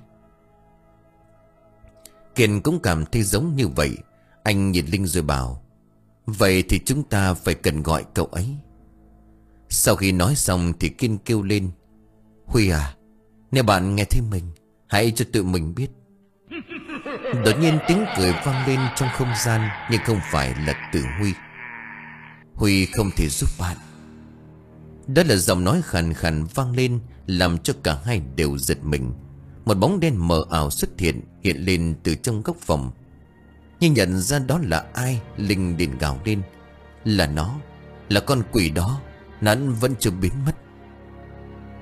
Kiên cũng cảm thấy giống như vậy. Anh nhìn Linh rồi bảo, vậy thì chúng ta phải cần gọi cậu ấy. Sau khi nói xong thì Kiên kêu lên, Huy à, nếu bạn nghe thấy mình, hãy cho tụi mình biết. Đột nhiên tiếng cười vang lên trong không gian, nhưng không phải là từ Huy. Huy không thể giúp bạn. Đó là giọng nói khàn khàn vang lên, làm cho cả hai đều giật mình. Một bóng đen mờ ảo xuất hiện, hiện lên từ trong góc phòng. Nhưng nhận ra đó là ai, Linh liền gào lên, là nó, là con quỷ đó. Nó vẫn chưa biến mất.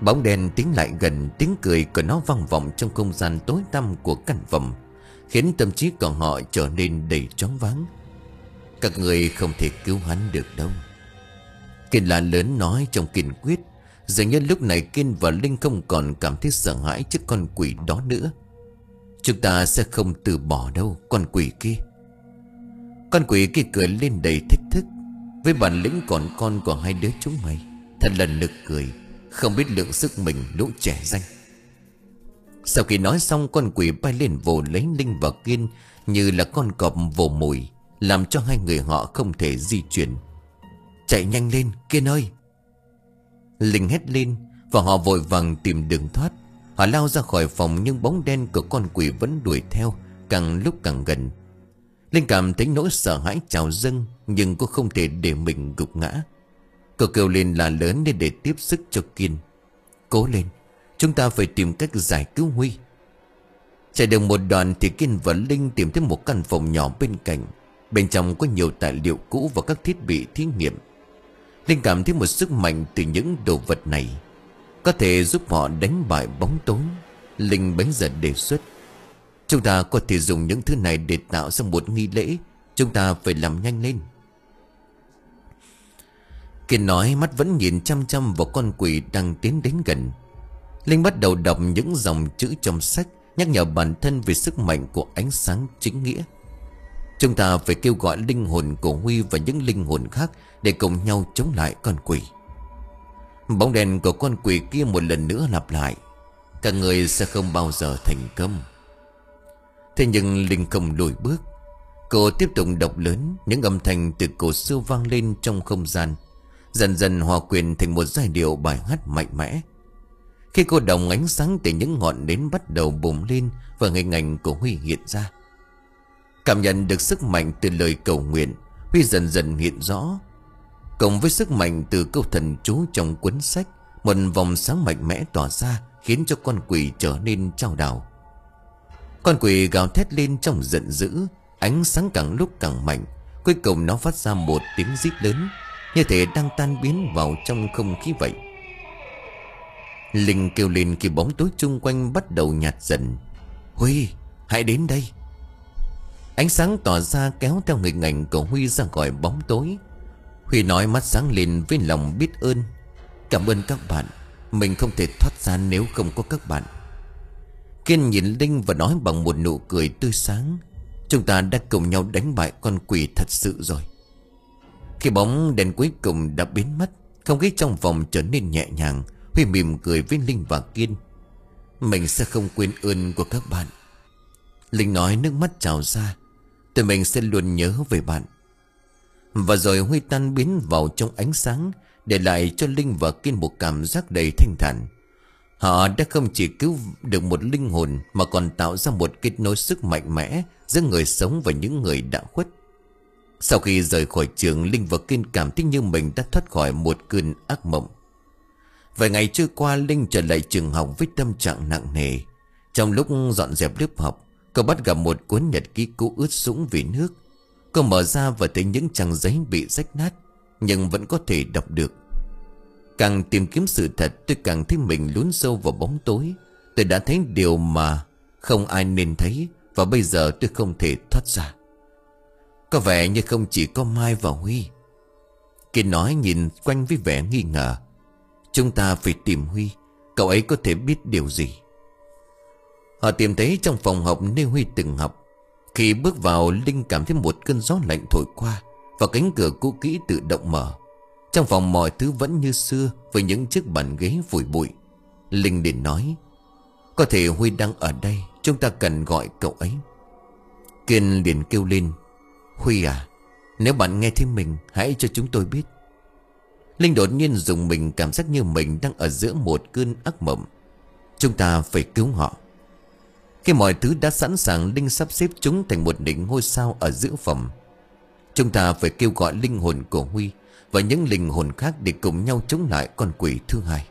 Bóng đen tiến lại gần, tiếng cười của nó vang vọng trong không gian tối tăm của căn phòng, khiến tâm trí của họ trở nên đầy choáng váng. Các người không thể cứu hắn được đâu, Kiên là lớn nói trong kiên quyết. Dường như lúc này Kiên và Linh không còn cảm thấy sợ hãi trước con quỷ đó nữa. Chúng ta sẽ không từ bỏ đâu con quỷ kia. Con quỷ kia cười lên đầy thách thức. Với bản lĩnh còn con của hai đứa chúng mày, thật là nực cười, không biết lượng sức mình lũ trẻ danh. Sau khi nói xong, con quỷ bay lên vồ lấy Linh và Kiên như là con cọp vồ mồi, làm cho hai người họ không thể di chuyển. Chạy nhanh lên Kiên ơi! Linh hét lên và họ vội vàng tìm đường thoát. Họ lao ra khỏi phòng, nhưng bóng đen của con quỷ vẫn đuổi theo, càng lúc càng gần. Linh cảm thấy nỗi sợ hãi trào dâng, nhưng cô không thể để mình gục ngã. Cô kêu lên là lớn lên để tiếp sức cho Kiên. Cố lên, chúng ta phải tìm cách giải cứu Huy. Chạy được một đoạn thì Kiên và Linh tìm thấy một căn phòng nhỏ bên cạnh. Bên trong có nhiều tài liệu cũ và các thiết bị thí nghiệm. Linh cảm thấy một sức mạnh từ những đồ vật này có thể giúp họ đánh bại bóng tối. Linh bấy giờ đề xuất: chúng ta có thể dùng những thứ này để tạo ra một nghi lễ. Chúng ta phải làm nhanh lên. Kiên nói, mắt vẫn nhìn chăm chăm vào con quỷ đang tiến đến gần. Linh bắt đầu đọc những dòng chữ trong sách, nhắc nhở bản thân về sức mạnh của ánh sáng chính nghĩa. Chúng ta phải kêu gọi linh hồn của Huy và những linh hồn khác để cùng nhau chống lại con quỷ. Bóng đèn của con quỷ kia một lần nữa lặp lại: các người sẽ không bao giờ thành công. Thế nhưng Linh không lùi bước. Cô tiếp tục đọc lớn. Những âm thanh từ cổ xưa vang lên trong không gian, dần dần hòa quyện thành một giai điệu bài hát mạnh mẽ. Khi cô đọc, ánh sáng từ những ngọn nến bắt đầu bùng lên và hình ảnh của Huy hiện ra. Cảm nhận được sức mạnh từ lời cầu nguyện, Huy dần dần hiện rõ. Cộng với sức mạnh từ câu thần chú trong cuốn sách, một vòng sáng mạnh mẽ tỏa ra, khiến cho con quỷ trở nên chao đảo. Con quỷ gào thét lên trong giận dữ, ánh sáng càng lúc càng mạnh. Cuối cùng nó phát ra một tiếng rít lớn, như thể đang tan biến vào trong không khí vậy. Linh kêu lên khi bóng tối chung quanh bắt đầu nhạt dần: Huy, hãy đến đây! Ánh sáng tỏa ra kéo theo hình ảnh của Huy ra khỏi bóng tối. Huy nói, mắt sáng lên với lòng biết ơn: cảm ơn các bạn, mình không thể thoát ra nếu không có các bạn. Kiên nhìn Linh và nói bằng một nụ cười tươi sáng: chúng ta đã cùng nhau đánh bại con quỷ thật sự rồi. Khi bóng đèn cuối cùng đã biến mất, không khí trong phòng trở nên nhẹ nhàng. Huy mỉm cười với Linh và Kiên: mình sẽ không quên ơn của các bạn. Linh nói, nước mắt trào ra: tụi mình sẽ luôn nhớ về bạn. Và rồi Huy tan biến vào trong ánh sáng, để lại cho Linh và Kiên một cảm giác đầy thanh thản. Họ đã không chỉ cứu được một linh hồn, mà còn tạo ra một kết nối sức mạnh mẽ giữa người sống và những người đã khuất. Sau khi rời khỏi trường, Linh và Kiên cảm thấy như mình đã thoát khỏi một cơn ác mộng. Vài ngày trôi qua, Linh trở lại trường học với tâm trạng nặng nề. Trong lúc dọn dẹp lớp học, cô bắt gặp một cuốn nhật ký cũ ướt sũng vì nước. Cô mở ra và thấy những trang giấy bị rách nát, nhưng vẫn có thể đọc được. Càng tìm kiếm sự thật, tôi càng thấy mình lún sâu vào bóng tối. Tôi đã thấy điều mà không ai nên thấy, và bây giờ tôi không thể thoát ra. Có vẻ như không chỉ có Mai và Huy. Kiên nói, nhìn quanh với vẻ nghi ngờ: chúng ta phải tìm Huy, cậu ấy có thể biết điều gì. Họ tìm thấy trong phòng học nơi Huy từng học. Khi bước vào, Linh cảm thấy một cơn gió lạnh thổi qua, và cánh cửa cũ kỹ tự động mở. Trong phòng mọi thứ vẫn như xưa, với những chiếc bàn ghế vùi bụi. Linh liền nói: có thể Huy đang ở đây, chúng ta cần gọi cậu ấy. Kiên liền kêu lên: Huy à, nếu bạn nghe thấy mình, hãy cho chúng tôi biết. Linh đột nhiên dùng mình, cảm giác như mình đang ở giữa một cơn ác mộng. Chúng ta phải cứu họ. Khi mọi thứ đã sẵn sàng, Linh sắp xếp chúng thành một đỉnh ngôi sao ở giữa phòng. Chúng ta phải kêu gọi linh hồn của Huy và những linh hồn khác để cùng nhau chống lại con quỷ thứ hai.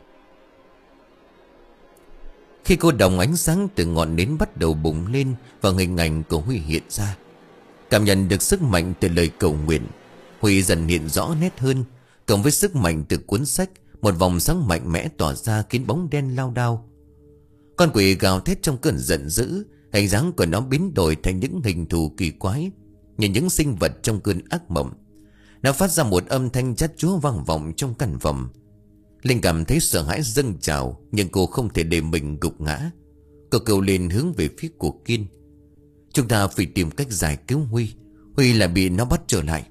Khi cô đồng, ánh sáng từ ngọn nến bắt đầu bùng lên và hình ảnh của Huy hiện ra. Cảm nhận được sức mạnh từ lời cầu nguyện, Huy dần hiện rõ nét hơn. Cộng với sức mạnh từ cuốn sách, Một vòng sáng mạnh mẽ tỏa ra khiến bóng đen lao đao. Con quỷ gào thét trong cơn giận dữ. Hình dáng của nó biến đổi thành những hình thù kỳ quái, như những sinh vật trong cơn ác mộng. Nó phát ra một âm thanh chát chúa vang vọng trong căn phòng. Linh cảm thấy sợ hãi dâng trào, nhưng cô không thể để mình gục ngã. Cô kêu lên hướng về phía của Kiên. Chúng ta phải tìm cách giải cứu Huy. Huy là bị nó bắt trở lại.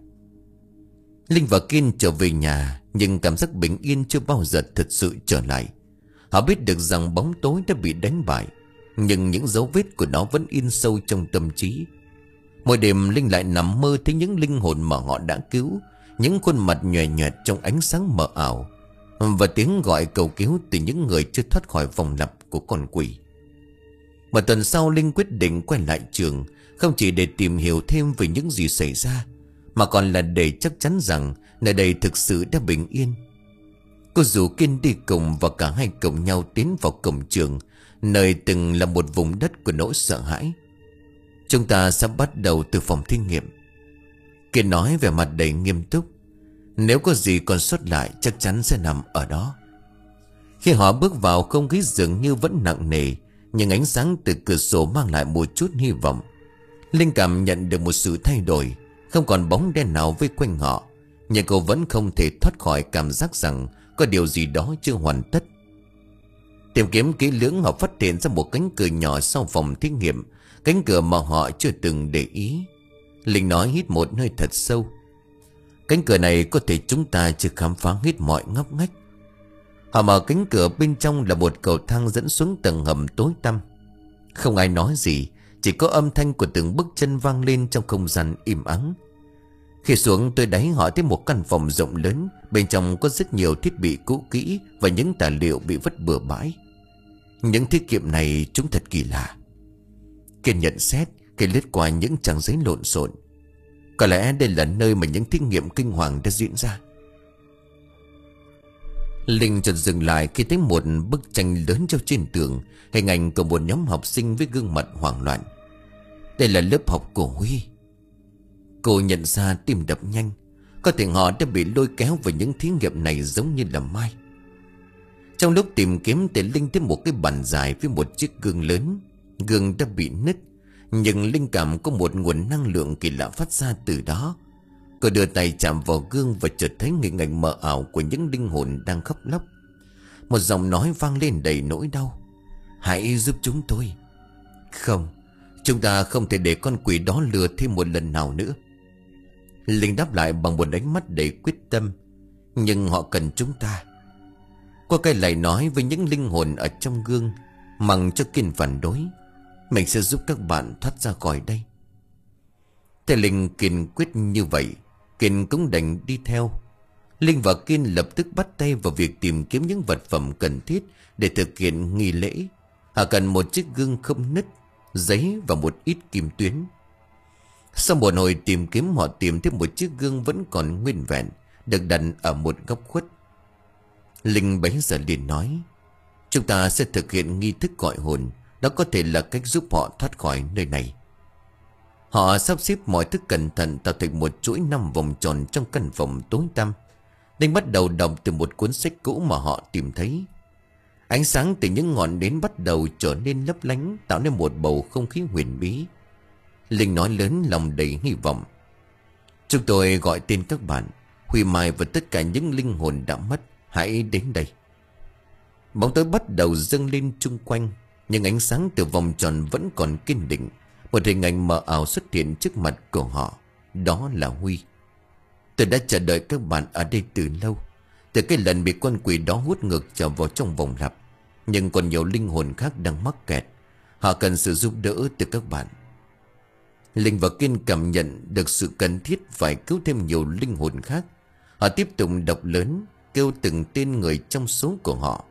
Linh và Kiên trở về nhà, nhưng cảm giác bình yên chưa bao giờ thật sự trở lại. Họ biết được rằng bóng tối đã bị đánh bại, nhưng những dấu vết của nó vẫn in sâu trong tâm trí. Mỗi đêm Linh lại nằm mơ thấy những linh hồn mà họ đã cứu, những khuôn mặt nhòe nhòe trong ánh sáng mờ ảo, và tiếng gọi cầu cứu từ những người chưa thoát khỏi vòng lặp của con quỷ. Một tuần sau, Linh quyết định quay lại trường, không chỉ để tìm hiểu thêm về những gì xảy ra, mà còn là để chắc chắn rằng nơi đây thực sự đã bình yên. Cô rủ Kiên đi cùng, và cả hai cùng nhau tiến vào cổng trường, nơi từng là một vùng đất của nỗi sợ hãi. Chúng ta sẽ bắt đầu từ phòng thí nghiệm. Kiên nói vẻ mặt đầy nghiêm túc. Nếu có gì còn sót lại chắc chắn sẽ nằm ở đó. Khi họ bước vào, không khí dường như vẫn nặng nề, nhưng ánh sáng từ cửa sổ mang lại một chút hy vọng. Linh cảm nhận được một sự thay đổi. Không còn bóng đen nào vây quanh họ, nhưng cô vẫn không thể thoát khỏi cảm giác rằng có điều gì đó chưa hoàn tất. Tìm kiếm kỹ lưỡng, họ phát hiện ra một cánh cửa nhỏ sau phòng thí nghiệm, cánh cửa mà họ chưa từng để ý. Linh nói hít một hơi thật sâu. Cánh cửa này có thể chúng ta chưa khám phá hết mọi ngóc ngách. Họ mở cánh cửa, bên trong là một cầu thang dẫn xuống tầng hầm tối tăm. Không ai nói gì, chỉ có âm thanh của từng bước chân vang lên trong không gian im ắng. Khi xuống tới đáy, họ thấy một căn phòng rộng lớn. Bên trong có rất nhiều thiết bị cũ kỹ và những tài liệu bị vứt bừa bãi. Những thiết kiệm này chúng thật kỳ lạ. Kiên nhận xét khi lướt qua những trang giấy lộn xộn. Có lẽ đây là nơi mà những thí nghiệm kinh hoàng đã diễn ra. Linh chợt dừng lại khi thấy một bức tranh lớn treo trên tường, hình ảnh của một nhóm học sinh với gương mặt hoảng loạn. Đây là lớp học của Huy. Cô nhận ra tim đập nhanh. Có thể họ đã bị lôi kéo vào những thí nghiệm này giống như là Mai. Trong lúc tìm kiếm thì Linh thấy một cái bàn dài với một chiếc gương lớn. Gương đã bị nứt, nhưng Linh cảm có một nguồn năng lượng kỳ lạ phát ra từ đó. Cô đưa tay chạm vào gương và chợt thấy hình ảnh mờ ảo của những linh hồn đang khóc lóc. Một giọng nói vang lên đầy nỗi đau. Hãy giúp chúng tôi. Không, chúng ta không thể để con quỷ đó lừa thêm một lần nào nữa. Linh đáp lại bằng một ánh mắt đầy quyết tâm. Nhưng họ cần chúng ta. Cô cây lại nói với những linh hồn ở trong gương, mong cho Kiên phản đối. Mình sẽ giúp các bạn thoát ra khỏi đây. Thế Linh kiên quyết như vậy, Kiên cũng đành đi theo. Linh và Kiên lập tức bắt tay vào việc tìm kiếm những vật phẩm cần thiết để thực hiện nghi lễ. Họ cần một chiếc gương không nứt, giấy và một ít kim tuyến. Sau một hồi tìm kiếm, họ tìm thấy một chiếc gương vẫn còn nguyên vẹn, được đặt ở một góc khuất. Linh bấy giờ liền nói, chúng ta sẽ thực hiện nghi thức gọi hồn. Đó có thể là cách giúp họ thoát khỏi nơi này. Họ sắp xếp mọi thứ cẩn thận, tạo thành một chuỗi năm vòng tròn trong căn phòng tối tăm. Linh bắt đầu đọc từ một cuốn sách cũ mà họ tìm thấy. Ánh sáng từ những ngọn nến bắt đầu trở nên lấp lánh, tạo nên một bầu không khí huyền bí. Linh nói lớn, lòng đầy hy vọng. Chúng tôi gọi tên các bạn, Huy, Mai và tất cả những linh hồn đã mất. Hãy đến đây. Bóng tối bắt đầu dâng lên chung quanh, nhưng ánh sáng từ vòng tròn vẫn còn kiên định. Một hình ảnh mờ ảo xuất hiện trước mặt của họ. Đó là Huy. Tôi đã chờ đợi các bạn ở đây từ lâu, từ cái lần bị con quỷ đó hút ngược trở vào trong vòng lặp. Nhưng còn nhiều linh hồn khác đang mắc kẹt. Họ cần sự giúp đỡ từ các bạn. Linh và Kiên cảm nhận được sự cần thiết phải cứu thêm nhiều linh hồn khác. Họ tiếp tục đọc lớn, kêu từng tên người trong số của họ.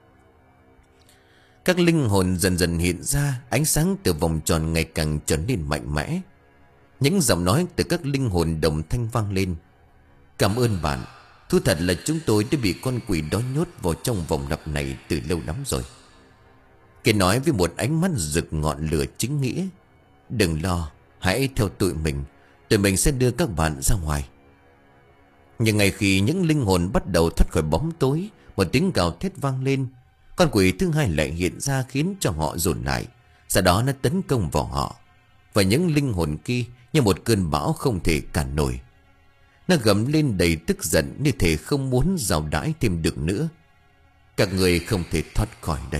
Các linh hồn dần dần hiện ra. Ánh sáng từ vòng tròn ngày càng trở nên mạnh mẽ. Những giọng nói từ các linh hồn đồng thanh vang lên. Cảm ơn bạn. Thú thật là chúng tôi đã bị con quỷ đó nhốt vào trong vòng lặp này từ lâu lắm rồi. Kiên nói với một ánh mắt rực ngọn lửa chính nghĩa. Đừng lo, hãy theo tụi mình. Tụi mình sẽ đưa các bạn ra ngoài. Nhưng ngay khi những linh hồn bắt đầu thoát khỏi bóng tối, một tiếng gào thét vang lên. Con quỷ thứ hai lại hiện ra khiến cho họ dồn lại. Sau đó nó tấn công vào họ. Và những linh hồn kia như một cơn bão không thể cản nổi. Nó gầm lên đầy tức giận như thể không muốn giàu đãi thêm được nữa. Các người không thể thoát khỏi đây.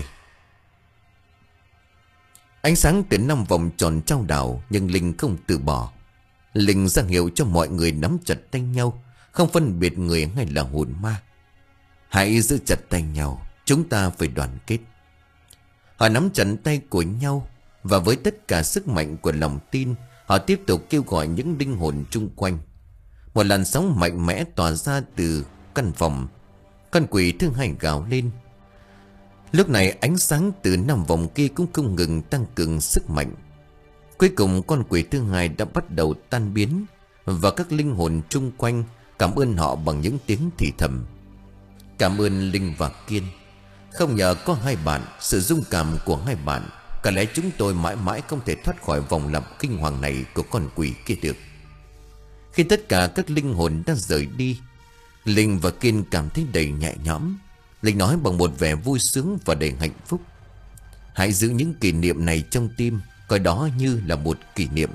Ánh sáng từ năm vòng tròn trao đảo, nhưng Linh không từ bỏ. Linh ra hiệu cho mọi người nắm chặt tay nhau, không phân biệt người hay là hồn ma. Hãy giữ chặt tay nhau, chúng ta phải đoàn kết. Họ nắm chặt tay của nhau, và với tất cả sức mạnh của lòng tin, họ tiếp tục kêu gọi những linh hồn chung quanh. Một làn sóng mạnh mẽ tỏa ra từ căn phòng. Con quỷ thứ hai gào lên. Lúc này ánh sáng từ năm vòng kia cũng không ngừng tăng cường sức mạnh. Cuối cùng con quỷ thứ hai đã bắt đầu tan biến, và các linh hồn chung quanh cảm ơn họ bằng những tiếng thì thầm. Cảm ơn Linh và Kiên. Không nhờ có hai bạn, sự dung cảm của hai bạn, có lẽ chúng tôi mãi mãi không thể thoát khỏi vòng lặp kinh hoàng này của con quỷ kia được. Khi tất cả các linh hồn đã rời đi, Linh và Kiên cảm thấy đầy nhẹ nhõm. Linh nói bằng một vẻ vui sướng và đầy hạnh phúc. Hãy giữ những kỷ niệm này trong tim, coi đó như là một kỷ niệm.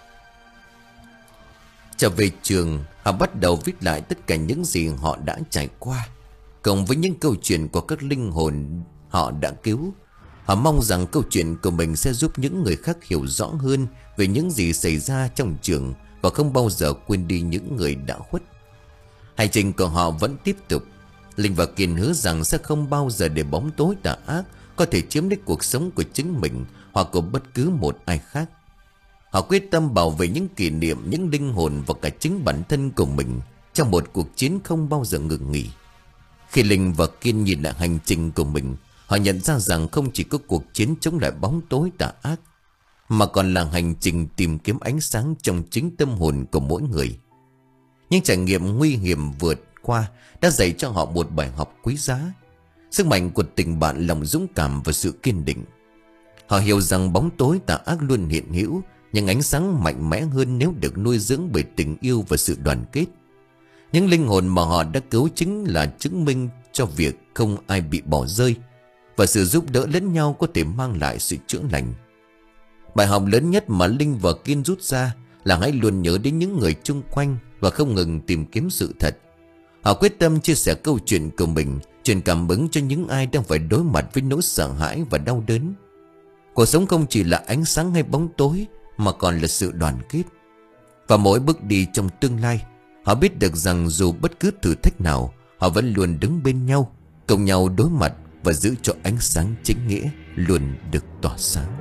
Trở về trường, họ bắt đầu viết lại tất cả những gì họ đã trải qua, cộng với những câu chuyện của các linh hồn họ đã cứu. Họ mong rằng câu chuyện của mình sẽ giúp những người khác hiểu rõ hơn về những gì xảy ra trong trường, và không bao giờ quên đi những người đã khuất. Hành trình của họ vẫn tiếp tục. Linh và Kiên hứa rằng sẽ không bao giờ để bóng tối tà ác có thể chiếm lấy cuộc sống của chính mình hoặc của bất cứ một ai khác. Họ quyết tâm bảo vệ những kỷ niệm, những linh hồn và cả chính bản thân của mình trong một cuộc chiến không bao giờ ngừng nghỉ. Khi Linh và Kiên nhìn lại hành trình của mình, họ nhận ra rằng không chỉ có cuộc chiến chống lại bóng tối tà ác, mà còn là hành trình tìm kiếm ánh sáng trong chính tâm hồn của mỗi người. Những trải nghiệm nguy hiểm vượt qua đã dạy cho họ một bài học quý giá. Sức mạnh của tình bạn, lòng dũng cảm và sự kiên định. Họ hiểu rằng bóng tối tà ác luôn hiện hữu, nhưng ánh sáng mạnh mẽ hơn nếu được nuôi dưỡng bởi tình yêu và sự đoàn kết. Những linh hồn mà họ đã cứu chính là chứng minh cho việc không ai bị bỏ rơi, và sự giúp đỡ lẫn nhau có thể mang lại sự chữa lành. Bài học lớn nhất mà Linh và Kiên rút ra là hãy luôn nhớ đến những người chung quanh và không ngừng tìm kiếm sự thật. Họ quyết tâm chia sẻ câu chuyện của mình, truyền cảm hứng cho những ai đang phải đối mặt với nỗi sợ hãi và đau đớn. Cuộc sống không chỉ là ánh sáng hay bóng tối, mà còn là sự đoàn kết. Và mỗi bước đi trong tương lai, họ biết được rằng dù bất cứ thử thách nào, họ vẫn luôn đứng bên nhau, cùng nhau đối mặt và giữ cho ánh sáng chính nghĩa luôn được tỏa sáng.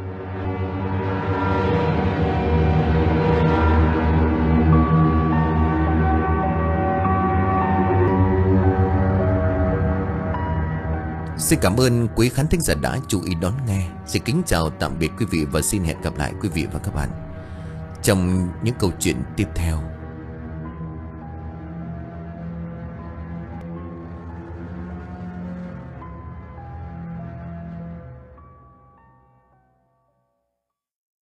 Xin cảm ơn quý khán thính giả đã chú ý đón nghe. Xin kính chào tạm biệt quý vị và xin hẹn gặp lại quý vị và các bạn trong những câu chuyện tiếp theo.